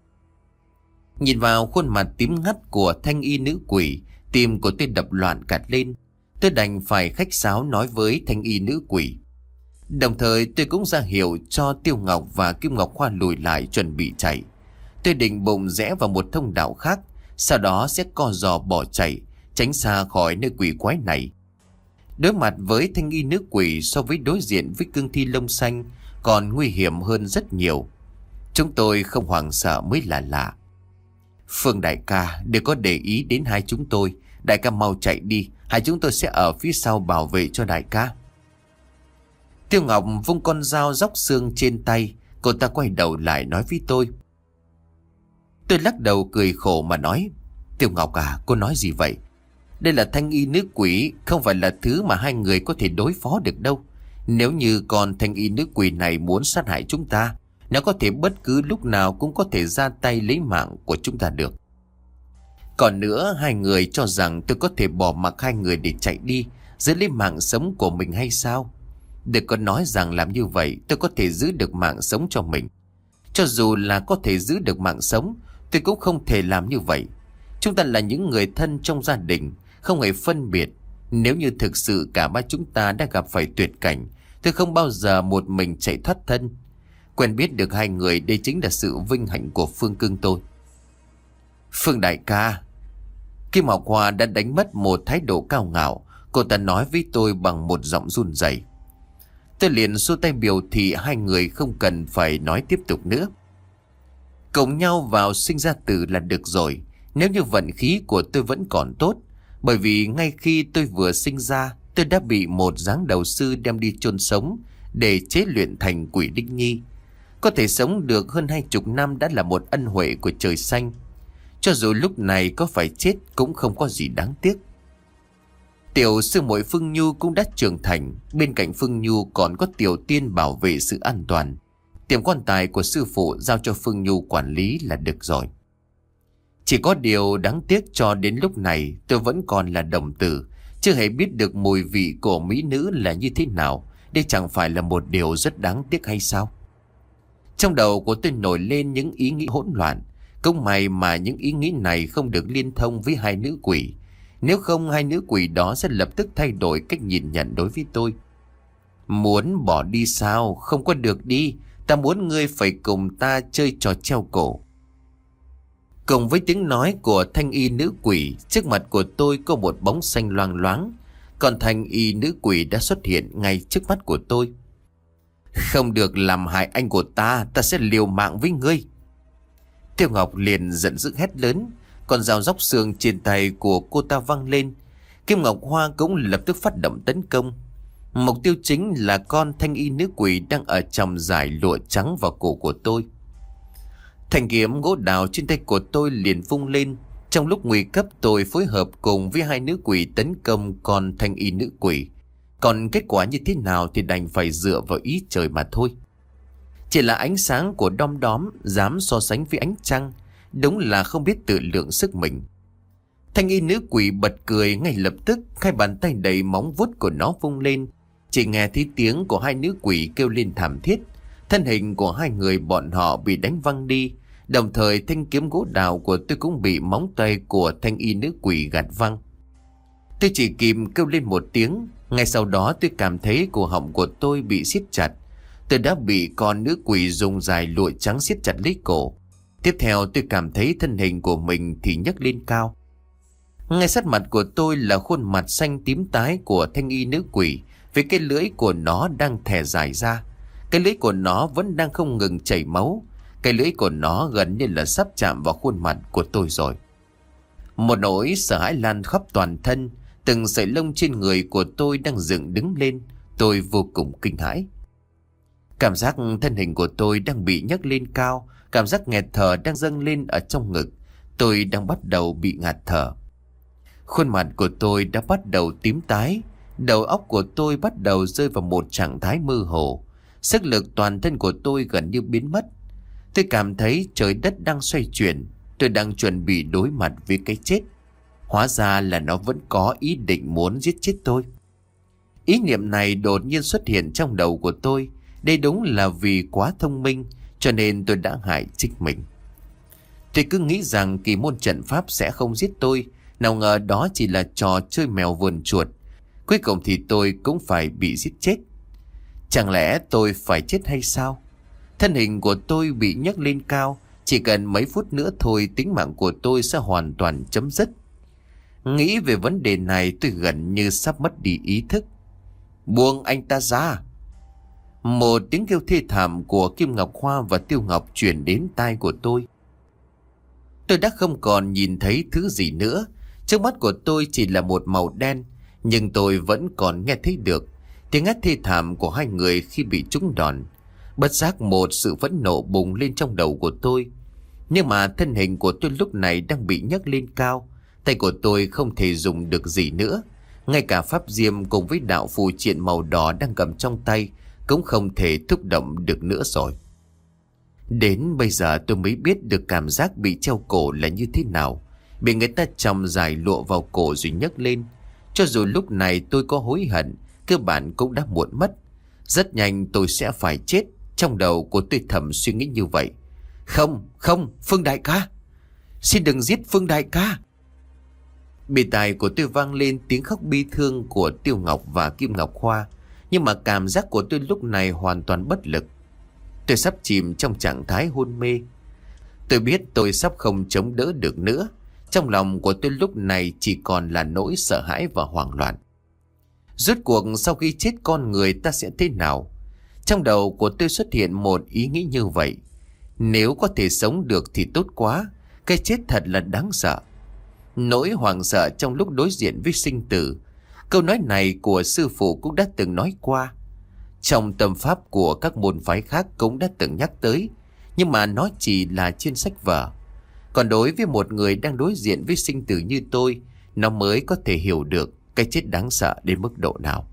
Nhìn vào khuôn mặt tím ngắt của thanh y nữ quỷ, tim của tôi đập loạn cạt lên. Tôi đành phải khách sáo nói với thanh y nữ quỷ. Đồng thời tôi cũng ra hiệu cho Tiêu Ngọc và Kim Ngọc Hoa lùi lại chuẩn bị chạy. Tôi định bụng rẽ vào một thông đạo khác, sau đó sẽ co giò bỏ chạy, tránh xa khỏi nơi quỷ quái này. Đối mặt với thanh y nữ quỷ so với đối diện với cương thi lông xanh còn nguy hiểm hơn rất nhiều. Chúng tôi không hoảng sợ mới là lạ. Phương đại ca, đừng có để ý đến hai chúng tôi. Đại ca mau chạy đi, hai chúng tôi sẽ ở phía sau bảo vệ cho đại ca. Tiêu Ngọc vung con dao róc xương trên tay. Cô ta quay đầu lại nói với tôi. Tôi lắc đầu cười khổ mà nói. Tiêu Ngọc à, cô nói gì vậy? Đây là thanh y nữ quỷ, không phải là thứ mà hai người có thể đối phó được đâu. Nếu như con thanh y nữ quỷ này muốn sát hại chúng ta, nó có thể bất cứ lúc nào cũng có thể ra tay lấy mạng của chúng ta được. Còn nữa, hai người cho rằng tôi có thể bỏ mặc hai người để chạy đi, giữ lấy mạng sống của mình hay sao? Đừng có nói rằng làm như vậy tôi có thể giữ được mạng sống cho mình. Cho dù là có thể giữ được mạng sống, tôi cũng không thể làm như vậy. Chúng ta là những người thân trong gia đình, không hề phân biệt. Nếu như thực sự cả ba chúng ta đã gặp phải tuyệt cảnh, tôi không bao giờ một mình chạy thoát thân. Quen biết được hai người, đây chính là sự vinh hạnh của Phương cưng tôi. Phương đại ca. Kim Ngọc Hoa đã đánh mất một thái độ cao ngạo. Cô ta nói với tôi bằng một giọng run rẩy. Tôi liền xua tay biểu thị hai người không cần phải nói tiếp tục nữa. Cùng nhau vào sinh ra tử là được rồi. Nếu như vận khí của tôi vẫn còn tốt, bởi vì ngay khi tôi vừa sinh ra, tôi đã bị một giáng đầu sư đem đi chôn sống để chế luyện thành quỷ Đinh Nhi. Có thể sống được hơn hai chục năm đã là một ân huệ của trời xanh. Cho dù lúc này có phải chết cũng không có gì đáng tiếc. Tiểu sư muội Phương Nhu cũng đã trưởng thành. Bên cạnh Phương Nhu còn có Tiểu Tiên bảo vệ sự an toàn. Tiệm quan tài của sư phụ giao cho Phương Nhu quản lý là được rồi. Chỉ có điều đáng tiếc cho đến lúc này tôi vẫn còn là đồng tử, chưa hề biết được mùi vị của mỹ nữ là như thế nào. Đây chẳng phải là một điều rất đáng tiếc hay sao? Trong đầu của tôi nổi lên những ý nghĩ hỗn loạn. Cũng may mà những ý nghĩ này không được liên thông với hai nữ quỷ. Nếu không, hai nữ quỷ đó sẽ lập tức thay đổi cách nhìn nhận đối với tôi. Muốn bỏ đi sao? Không có được đi. Ta muốn ngươi phải cùng ta chơi trò treo cổ. Cùng với tiếng nói của thanh y nữ quỷ, trước mặt của tôi có một bóng xanh loang loáng. Còn thanh y nữ quỷ đã xuất hiện ngay trước mắt của tôi. Không được làm hại anh của ta, ta sẽ liều mạng với ngươi. Tiêu Ngọc liền giận dữ hét lớn. Con dao róc xương trên tay của cô ta văng lên. Kim Ngọc Hoa cũng lập tức phát động tấn công. Mục tiêu chính là con thanh y nữ quỷ đang ở trong dải lụa trắng vào cổ của tôi. Thanh kiếm gỗ đào trên tay của tôi liền vung lên. Trong lúc nguy cấp, tôi phối hợp cùng với hai nữ quỷ tấn công con thanh y nữ quỷ. Còn kết quả như thế nào thì đành phải dựa vào ý trời mà thôi. Chỉ là ánh sáng của đom đóm dám so sánh với ánh trăng, đúng là không biết tự lượng sức mình. Thanh y nữ quỷ bật cười ngay lập tức, hai bàn tay đầy móng vuốt của nó vung lên. Chỉ nghe thấy tiếng của hai nữ quỷ kêu lên thảm thiết. Thân hình của hai người bọn họ bị đánh văng đi. Đồng thời thanh kiếm gỗ đào của tôi cũng bị móng tay của thanh y nữ quỷ gạt văng. Tôi chỉ kịp kêu lên một tiếng. Ngay sau đó tôi cảm thấy cổ họng của tôi bị siết chặt. Tôi đã bị con nữ quỷ dùng dài lụa trắng siết chặt lấy cổ. Tiếp theo tôi cảm thấy thân hình của mình thì nhấc lên cao. Ngay sát mặt của tôi là khuôn mặt xanh tím tái của thanh y nữ quỷ, với cái lưỡi của nó đang thè dài ra. Cái lưỡi của nó vẫn đang không ngừng chảy máu. Cái lưỡi của nó gần như là sắp chạm vào khuôn mặt của tôi rồi. Một nỗi sợ hãi lan khắp toàn thân. Từng sợi lông trên người của tôi đang dựng đứng lên. Tôi vô cùng kinh hãi. Cảm giác thân hình của tôi đang bị nhấc lên cao. Cảm giác nghẹt thở đang dâng lên ở trong ngực. Tôi đang bắt đầu bị ngạt thở. Khuôn mặt của tôi đã bắt đầu tím tái. Đầu óc của tôi bắt đầu rơi vào một trạng thái mơ hồ. Sức lực toàn thân của tôi gần như biến mất. Tôi cảm thấy trời đất đang xoay chuyển. Tôi đang chuẩn bị đối mặt với cái chết. Hóa ra là nó vẫn có ý định muốn giết chết tôi. Ý niệm này đột nhiên xuất hiện trong đầu của tôi. Đây đúng là vì quá thông minh, cho nên tôi đã hại chính mình. Tôi cứ nghĩ rằng kỳ môn trận pháp sẽ không giết tôi. Nào ngờ đó chỉ là trò chơi mèo vườn chuột. Cuối cùng thì tôi cũng phải bị giết chết. Chẳng lẽ tôi phải chết hay sao? Thân hình của tôi bị nhấc lên cao. Chỉ cần mấy phút nữa thôi tính mạng của tôi sẽ hoàn toàn chấm dứt. Nghĩ về vấn đề này tôi gần như sắp mất đi ý thức. Buông anh ta ra! Một tiếng kêu thê thảm của Kim Ngọc Hoa và Tiêu Ngọc truyền đến tai của tôi. Tôi đã không còn nhìn thấy thứ gì nữa. Trước mắt của tôi chỉ là một màu đen. Nhưng tôi vẫn còn nghe thấy được tiếng hét thê thảm của hai người khi bị trúng đòn. Bất giác một sự phẫn nộ bùng lên trong đầu của tôi. Nhưng mà thân hình của tôi lúc này đang bị nhấc lên cao. Tay của tôi không thể dùng được gì nữa. Ngay cả pháp diêm cùng với đạo phù triện màu đỏ đang cầm trong tay cũng không thể thúc động được nữa rồi. Đến bây giờ tôi mới biết được cảm giác bị treo cổ là như thế nào. Bị người ta chồng dài lụa vào cổ rồi nhấc lên. Cho dù lúc này tôi có hối hận, cơ bản cũng đã muộn mất. Rất nhanh tôi sẽ phải chết. Trong đầu của tôi thầm suy nghĩ như vậy. Không, không, Phương đại ca, xin đừng giết Phương đại ca. Bề tai của tôi vang lên tiếng khóc bi thương của Tiêu Ngọc và Kim Ngọc Hoa. Nhưng mà cảm giác của tôi lúc này hoàn toàn bất lực. Tôi sắp chìm trong trạng thái hôn mê. Tôi biết tôi sắp không chống đỡ được nữa. Trong lòng của tôi lúc này chỉ còn là nỗi sợ hãi và hoảng loạn. Rốt cuộc sau khi chết con người ta sẽ thế nào? Trong đầu của tôi xuất hiện một ý nghĩ như vậy. Nếu có thể sống được thì tốt quá. Cái chết thật là đáng sợ. Nỗi hoảng sợ trong lúc đối diện với sinh tử. Câu nói này của sư phụ cũng đã từng nói qua. Trong tâm pháp của các môn phái khác cũng đã từng nhắc tới. Nhưng mà nó chỉ là trên sách vở. Còn đối với một người đang đối diện với sinh tử như tôi, nó mới có thể hiểu được cái chết đáng sợ đến mức độ nào.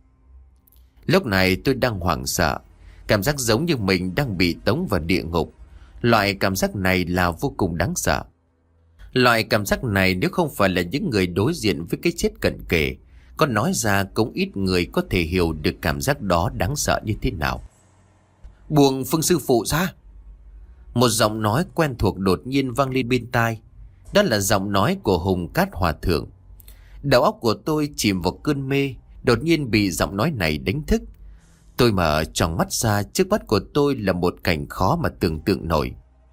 Lúc này tôi đang hoảng sợ. Cảm giác giống như mình đang bị tống vào địa ngục. Loại cảm giác này là vô cùng đáng sợ. Loại cảm giác này nếu không phải là những người đối diện với cái chết cận kề, có nói ra cũng ít người có thể hiểu được cảm giác đó đáng sợ như thế nào. Buông Phương sư phụ ra! Một giọng nói quen thuộc đột nhiên vang lên bên tai. Đó là giọng nói của Hùng Cát Hòa Thượng. Đầu óc của tôi chìm vào cơn mê, đột nhiên bị giọng nói này đánh thức. Tôi mở tròn mắt ra, trước mắt của tôi là một cảnh khó mà tưởng tượng nổi.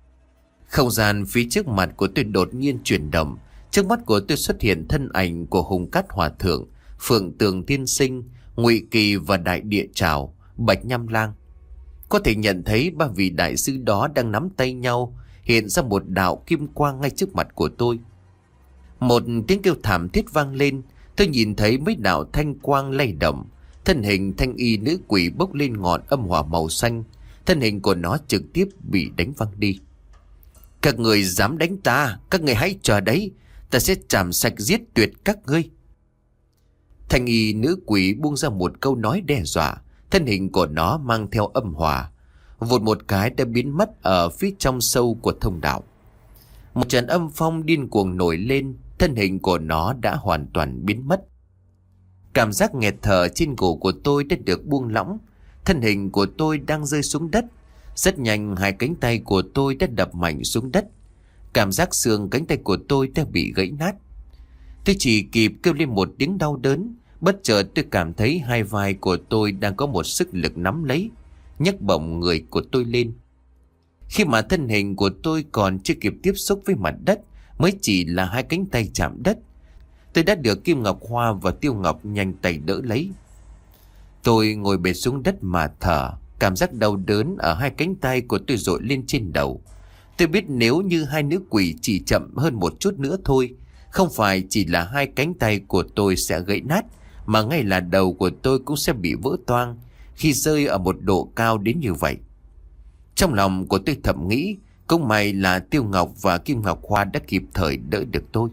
Không gian phía trước mặt của tôi đột nhiên chuyển động. Trước mắt của tôi xuất hiện thân ảnh của Hùng Cát Hòa Thượng, Phượng Tường Tiên Sinh, Ngụy Kỳ và Đại Địa Trảo, Bạch Nham Lang. Có thể nhận thấy ba vị đại sư đó đang nắm tay nhau, hiện ra một đạo kim quang ngay trước mặt của tôi. Một tiếng kêu thảm thiết vang lên. Tôi nhìn thấy mấy đạo thanh quang lay động. Thân hình thanh y nữ quỷ bốc lên ngọn âm hỏa màu xanh. Thân hình của nó trực tiếp bị đánh văng đi. Các người dám đánh ta, các người hãy chờ đấy. Ta sẽ chảm sạch giết tuyệt các ngươi. Thanh y nữ quỷ buông ra một câu nói đe dọa. Thân hình của nó mang theo âm hỏa, vụt một cái đã biến mất ở phía trong sâu của thông đạo. Một trận âm phong điên cuồng nổi lên. Thân hình của nó đã hoàn toàn biến mất. Cảm giác nghẹt thở trên cổ của tôi đã được buông lỏng. Thân hình của tôi đang rơi xuống đất. Rất nhanh hai cánh tay của tôi đã đập mạnh xuống đất. Cảm giác xương cánh tay của tôi đã bị gãy nát. Tôi chỉ kịp kêu lên một tiếng đau đớn. Bất chợt tôi cảm thấy hai vai của tôi đang có một sức lực nắm lấy, nhấc bổng người của tôi lên. Khi mà thân hình của tôi còn chưa kịp tiếp xúc với mặt đất, mới chỉ là hai cánh tay chạm đất, tôi đã được Kim Ngọc Hoa và Tiêu Ngọc nhanh tay đỡ lấy. Tôi ngồi bệt xuống đất mà thở. Cảm giác đau đớn ở hai cánh tay của tôi dội lên trên đầu. Tôi biết nếu như hai nữ quỷ chỉ chậm hơn một chút nữa thôi, không phải chỉ là hai cánh tay của tôi sẽ gãy nát, mà ngay là đầu của tôi cũng sẽ bị vỡ toang khi rơi ở một độ cao đến như vậy. Trong lòng của tôi thầm nghĩ, cũng may là Tiêu Ngọc và Kim Ngọc Hoa đã kịp thời đỡ được tôi.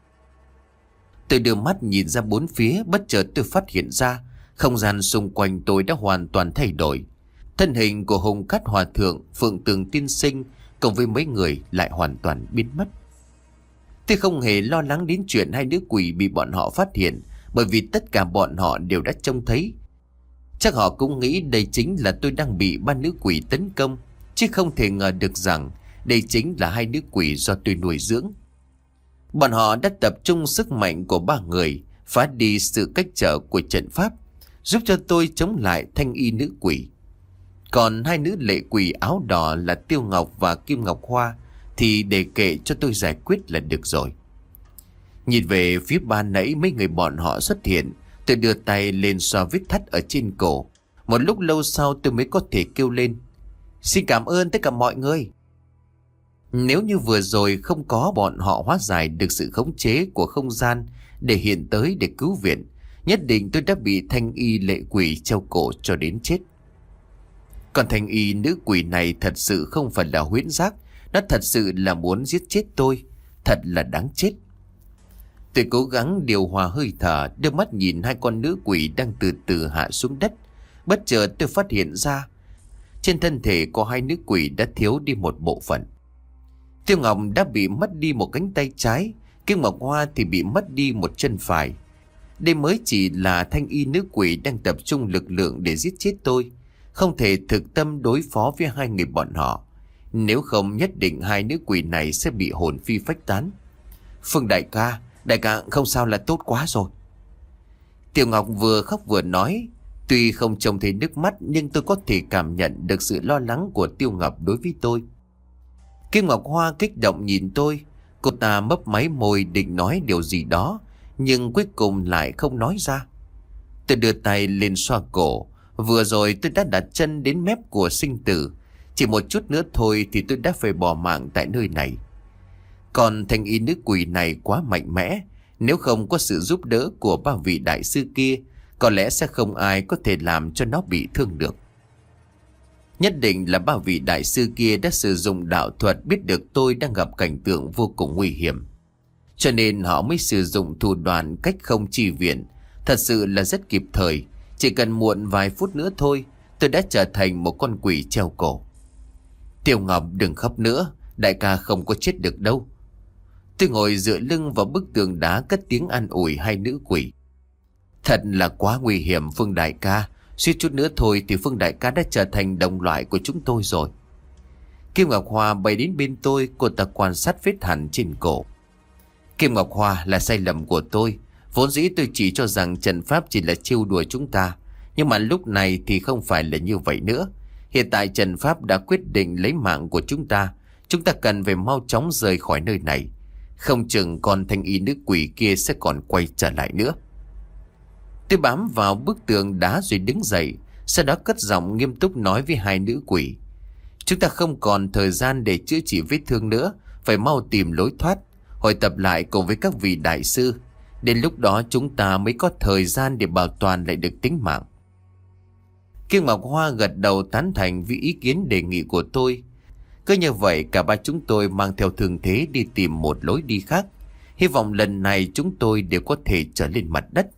Tôi đưa mắt nhìn ra bốn phía, bất chợt tôi phát hiện ra không gian xung quanh tôi đã hoàn toàn thay đổi. Thân hình của Hùng Cát Hòa Thượng, Phượng Tường Tiên Sinh cùng với mấy người lại hoàn toàn biến mất. Tôi không hề lo lắng đến chuyện hai nữ quỷ bị bọn họ phát hiện, bởi vì tất cả bọn họ đều đã trông thấy. Chắc họ cũng nghĩ đây chính là tôi đang bị ba nữ quỷ tấn công, chứ không thể ngờ được rằng đây chính là hai nữ quỷ do tôi nuôi dưỡng. Bọn họ đã tập trung sức mạnh của ba người, phá đi sự cách trở của trận pháp, giúp cho tôi chống lại thanh y nữ quỷ. Còn hai nữ lệ quỷ áo đỏ là Tiêu Ngọc và Kim Ngọc Hoa thì để kệ cho tôi giải quyết là được rồi. Nhìn về phía ban nãy mấy người bọn họ xuất hiện, tôi đưa tay lên xoa vết thắt ở trên cổ. Một lúc lâu sau tôi mới có thể kêu lên: "Xin cảm ơn tất cả mọi người." Nếu như vừa rồi không có bọn họ hóa giải được sự khống chế của không gian để hiện tới để cứu viện, nhất định tôi đã bị thanh y lệ quỷ treo cổ cho đến chết. Còn thanh y nữ quỷ này thật sự không phải là huyễn giác, nó thật sự là muốn giết chết tôi, thật là đáng chết. Tôi cố gắng điều hòa hơi thở, đưa mắt nhìn hai con nữ quỷ đang từ từ hạ xuống đất. Bất chợt tôi phát hiện ra trên thân thể có hai nữ quỷ đã thiếu đi một bộ phận. Tiêu Ngọc đã bị mất đi một cánh tay trái, Kim Ngọc Hoa thì bị mất đi một chân phải. Đây mới chỉ là thanh y nữ quỷ đang tập trung lực lượng để giết chết tôi, không thể thực tâm đối phó với hai người bọn họ. Nếu không nhất định hai nữ quỷ này sẽ bị hồn phi phách tán. "Phương đại ca, đại ca không sao là tốt quá rồi." Tiêu Ngọc vừa khóc vừa nói. Tuy không trông thấy nước mắt, nhưng tôi có thể cảm nhận được sự lo lắng của Tiêu Ngọc đối với tôi. Kim Ngọc Hoa kích động nhìn tôi. Cô ta mấp máy môi định nói điều gì đó, nhưng cuối cùng lại không nói ra. Tôi đưa tay lên xoa cổ. Vừa rồi tôi đã đặt chân đến mép của sinh tử, chỉ một chút nữa thôi thì tôi đã phải bỏ mạng tại nơi này. Còn thanh y nữ quỷ này quá mạnh mẽ, nếu không có sự giúp đỡ của ba vị đại sư kia, có lẽ sẽ không ai có thể làm cho nó bị thương được. Nhất định là ba vị đại sư kia đã sử dụng đạo thuật, biết được tôi đang gặp cảnh tượng vô cùng nguy hiểm, cho nên họ mới sử dụng thủ đoạn cách không chi viện. Thật sự là rất kịp thời. Chỉ cần muộn vài phút nữa thôi, tôi đã trở thành một con quỷ treo cổ. "Tiêu Ngọc đừng khóc nữa, đại ca không có chết được đâu." Tôi ngồi dựa lưng vào bức tường đá cất tiếng an ủi hai nữ quỷ. "Thật là quá nguy hiểm Phương đại ca, suýt chút nữa thôi thì Phương đại ca đã trở thành đồng loại của chúng tôi rồi." Kim Ngọc Hoa bay đến bên tôi, cô ta quan sát vết hằn trên cổ. "Kim Ngọc Hoa, là sai lầm của tôi. Vốn dĩ tôi chỉ cho rằng trận pháp chỉ là trêu đùa chúng ta, nhưng mà lúc này thì không phải là như vậy nữa. Hiện tại trận pháp đã quyết định lấy mạng của chúng ta. Chúng ta cần phải mau chóng rời khỏi nơi này. Không chừng con thanh y nữ quỷ kia sẽ còn quay trở lại nữa." Tôi bám vào bức tường đá rồi đứng dậy, sau đó cất giọng nghiêm túc nói với hai nữ quỷ: "Chúng ta không còn thời gian để chữa trị vết thương nữa, phải mau tìm lối thoát. hội tập lại cùng với các vị đại sư. Đến lúc đó chúng ta mới có thời gian để bảo toàn lại được tính mạng. Kim Ngọc Hoa gật đầu tán thành với ý kiến đề nghị của tôi. Cứ như vậy cả ba chúng tôi mang theo thương thế đi tìm một lối đi khác. Hy vọng lần này chúng tôi đều có thể trở lên mặt đất.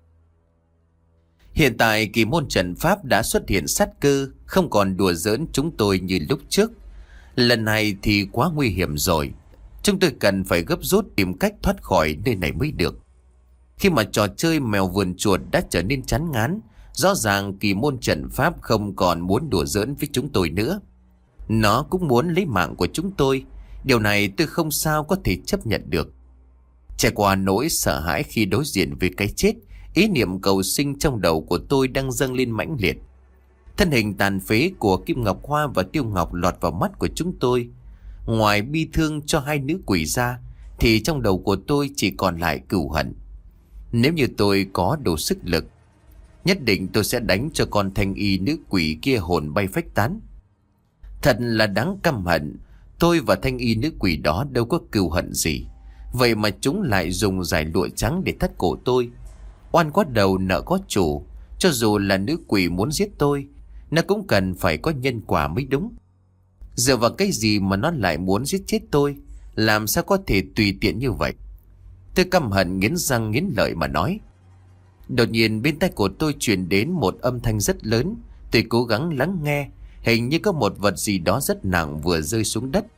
Hiện tại kỳ môn trận pháp đã xuất hiện sát cơ, không còn đùa giỡn chúng tôi như lúc trước. Lần này thì quá nguy hiểm rồi. Chúng tôi cần phải gấp rút tìm cách thoát khỏi nơi này mới được. Khi mà trò chơi mèo vườn chuột đã trở nên chán ngán, rõ ràng kỳ môn trận pháp không còn muốn đùa giỡn với chúng tôi nữa. Nó cũng muốn lấy mạng của chúng tôi. Điều này tôi không sao có thể chấp nhận được. Trải qua nỗi sợ hãi khi đối diện với cái chết, ý niệm cầu sinh trong đầu của tôi đang dâng lên mãnh liệt. Thân hình tàn phế của Kim Ngọc Hoa và Tiêu Ngọc lọt vào mắt của chúng tôi. Ngoài bi thương cho hai nữ quỷ ra, thì trong đầu của tôi chỉ còn lại cừu hận. Nếu như tôi có đủ sức lực, nhất định tôi sẽ đánh cho con thanh y nữ quỷ kia hồn bay phách tán. Thật là đáng căm hận. Tôi và thanh y nữ quỷ đó đâu có cừu hận gì, vậy mà chúng lại dùng giải lụa trắng để thắt cổ tôi. Oan có đầu nợ có chủ. Cho dù là nữ quỷ muốn giết tôi, nó cũng cần phải có nhân quả mới đúng. Dựa vào cái gì mà nó lại muốn giết chết tôi? Làm sao có thể tùy tiện như vậy? Tôi căm hận nghiến răng nghiến lợi mà nói. Đột nhiên bên tai của tôi truyền đến một âm thanh rất lớn. Tôi cố gắng lắng nghe. Hình như có một vật gì đó rất nặng vừa rơi xuống đất.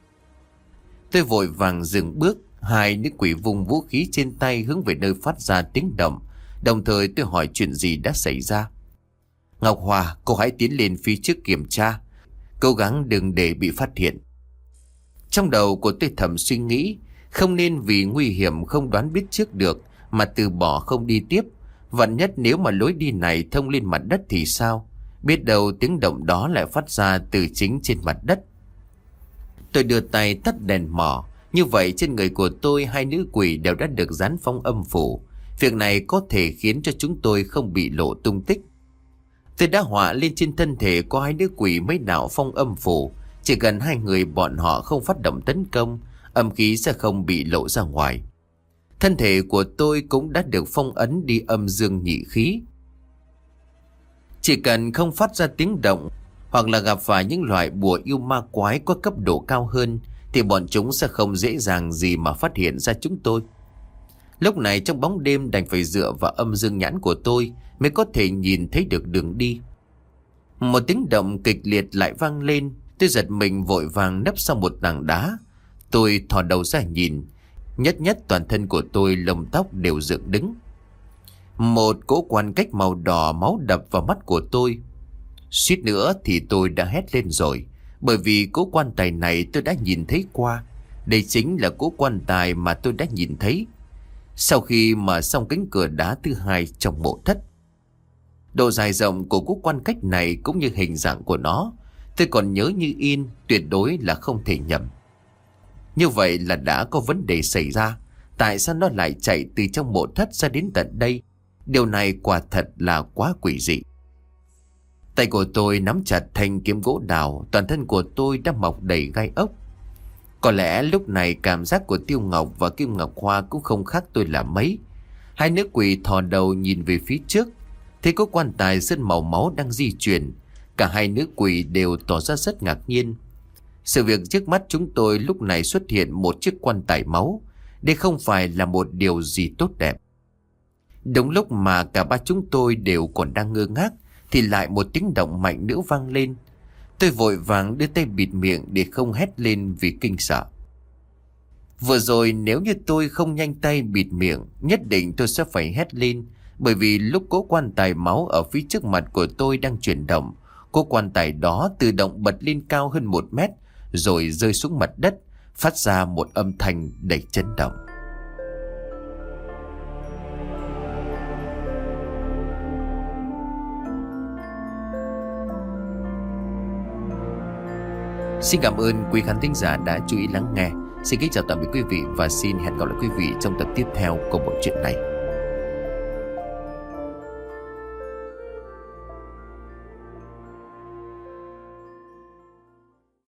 Tôi vội vàng dừng bước. Hai nữ quỷ vùng vũ khí trên tay hướng về nơi phát ra tiếng động. Đồng thời tôi hỏi chuyện gì đã xảy ra. Ngọc Hoa, cô hãy tiến lên phía trước kiểm tra, cố gắng đừng để bị phát hiện. Trong đầu của tôi thầm suy nghĩ, không nên vì nguy hiểm không đoán biết trước được mà từ bỏ không đi tiếp. Vạn nhất nếu mà lối đi này thông lên mặt đất thì sao? Biết đâu tiếng động đó lại phát ra từ chính trên mặt đất. Tôi đưa tay tắt đèn mỏ. Như vậy trên người của tôi hai nữ quỷ đều đã được dán phong âm phủ. Việc này có thể khiến cho chúng tôi không bị lộ tung tích. Tôi đã họa lên trên thân thể có hai nữ quỷ mấy đạo phong âm phủ. Chỉ cần hai người bọn họ không phát động tấn công, âm khí sẽ không bị lộ ra ngoài. Thân thể của tôi cũng đã được phong ấn đi âm dương nhị khí. Chỉ cần không phát ra tiếng động, hoặc là gặp phải những loại bùa yêu ma quái có cấp độ cao hơn, thì bọn chúng sẽ không dễ dàng gì mà phát hiện ra chúng tôi. Lúc này trong bóng đêm đành phải dựa vào âm dương nhãn của tôi mới có thể nhìn thấy được đường đi. Một tiếng động kịch liệt lại vang lên. Tôi giật mình vội vàng nấp sau một tảng đá. Tôi thò đầu ra nhìn. Nhất nhất toàn thân của tôi lông tóc đều dựng đứng. Một cỗ quan cách màu đỏ máu đập vào mắt của tôi. Suýt nữa thì tôi đã hét lên rồi. Bởi vì cỗ quan tài này tôi đã nhìn thấy qua. Đây chính là cỗ quan tài mà tôi đã nhìn thấy sau khi mở xong cánh cửa đá thứ hai trong mộ thất. Độ dài rộng của cỗ quan cách này cũng như hình dạng của nó tôi còn nhớ như in, tuyệt đối là không thể nhầm. Như vậy là đã có vấn đề xảy ra. Tại sao nó lại chạy từ trong mộ thất ra đến tận đây? Điều này quả thật là quá quỷ dị. Tay của tôi nắm chặt thanh kiếm gỗ đào. Toàn thân của tôi đã mọc đầy gai ốc. Có lẽ lúc này cảm giác của Tiêu Ngọc và Kim Ngọc Hoa cũng không khác tôi là mấy. Hai nữ quỷ thò đầu nhìn về phía trước, thấy có quan tài sơn màu máu đang di chuyển. Cả hai nữ quỷ đều tỏ ra rất ngạc nhiên. Sự việc trước mắt chúng tôi lúc này xuất hiện một chiếc quan tài máu. Đây không phải là một điều gì tốt đẹp. Đúng lúc mà cả ba chúng tôi đều còn đang ngơ ngác thì lại một tiếng động mạnh nữa vang lên. Tôi vội vàng đưa tay bịt miệng để không hét lên vì kinh sợ. Vừa rồi nếu như tôi không nhanh tay bịt miệng, nhất định tôi sẽ phải hét lên. Bởi vì lúc cỗ quan tài máu ở phía trước mặt của tôi đang chuyển động, cỗ quan tài đó tự động bật lên cao hơn một mét rồi rơi xuống mặt đất, phát ra một âm thanh đầy chấn động. Xin cảm ơn quý khán thính giả đã chú ý lắng nghe. Xin kính chào tạm biệt quý vị và xin hẹn gặp lại quý vị trong tập tiếp theo của bộ truyện này.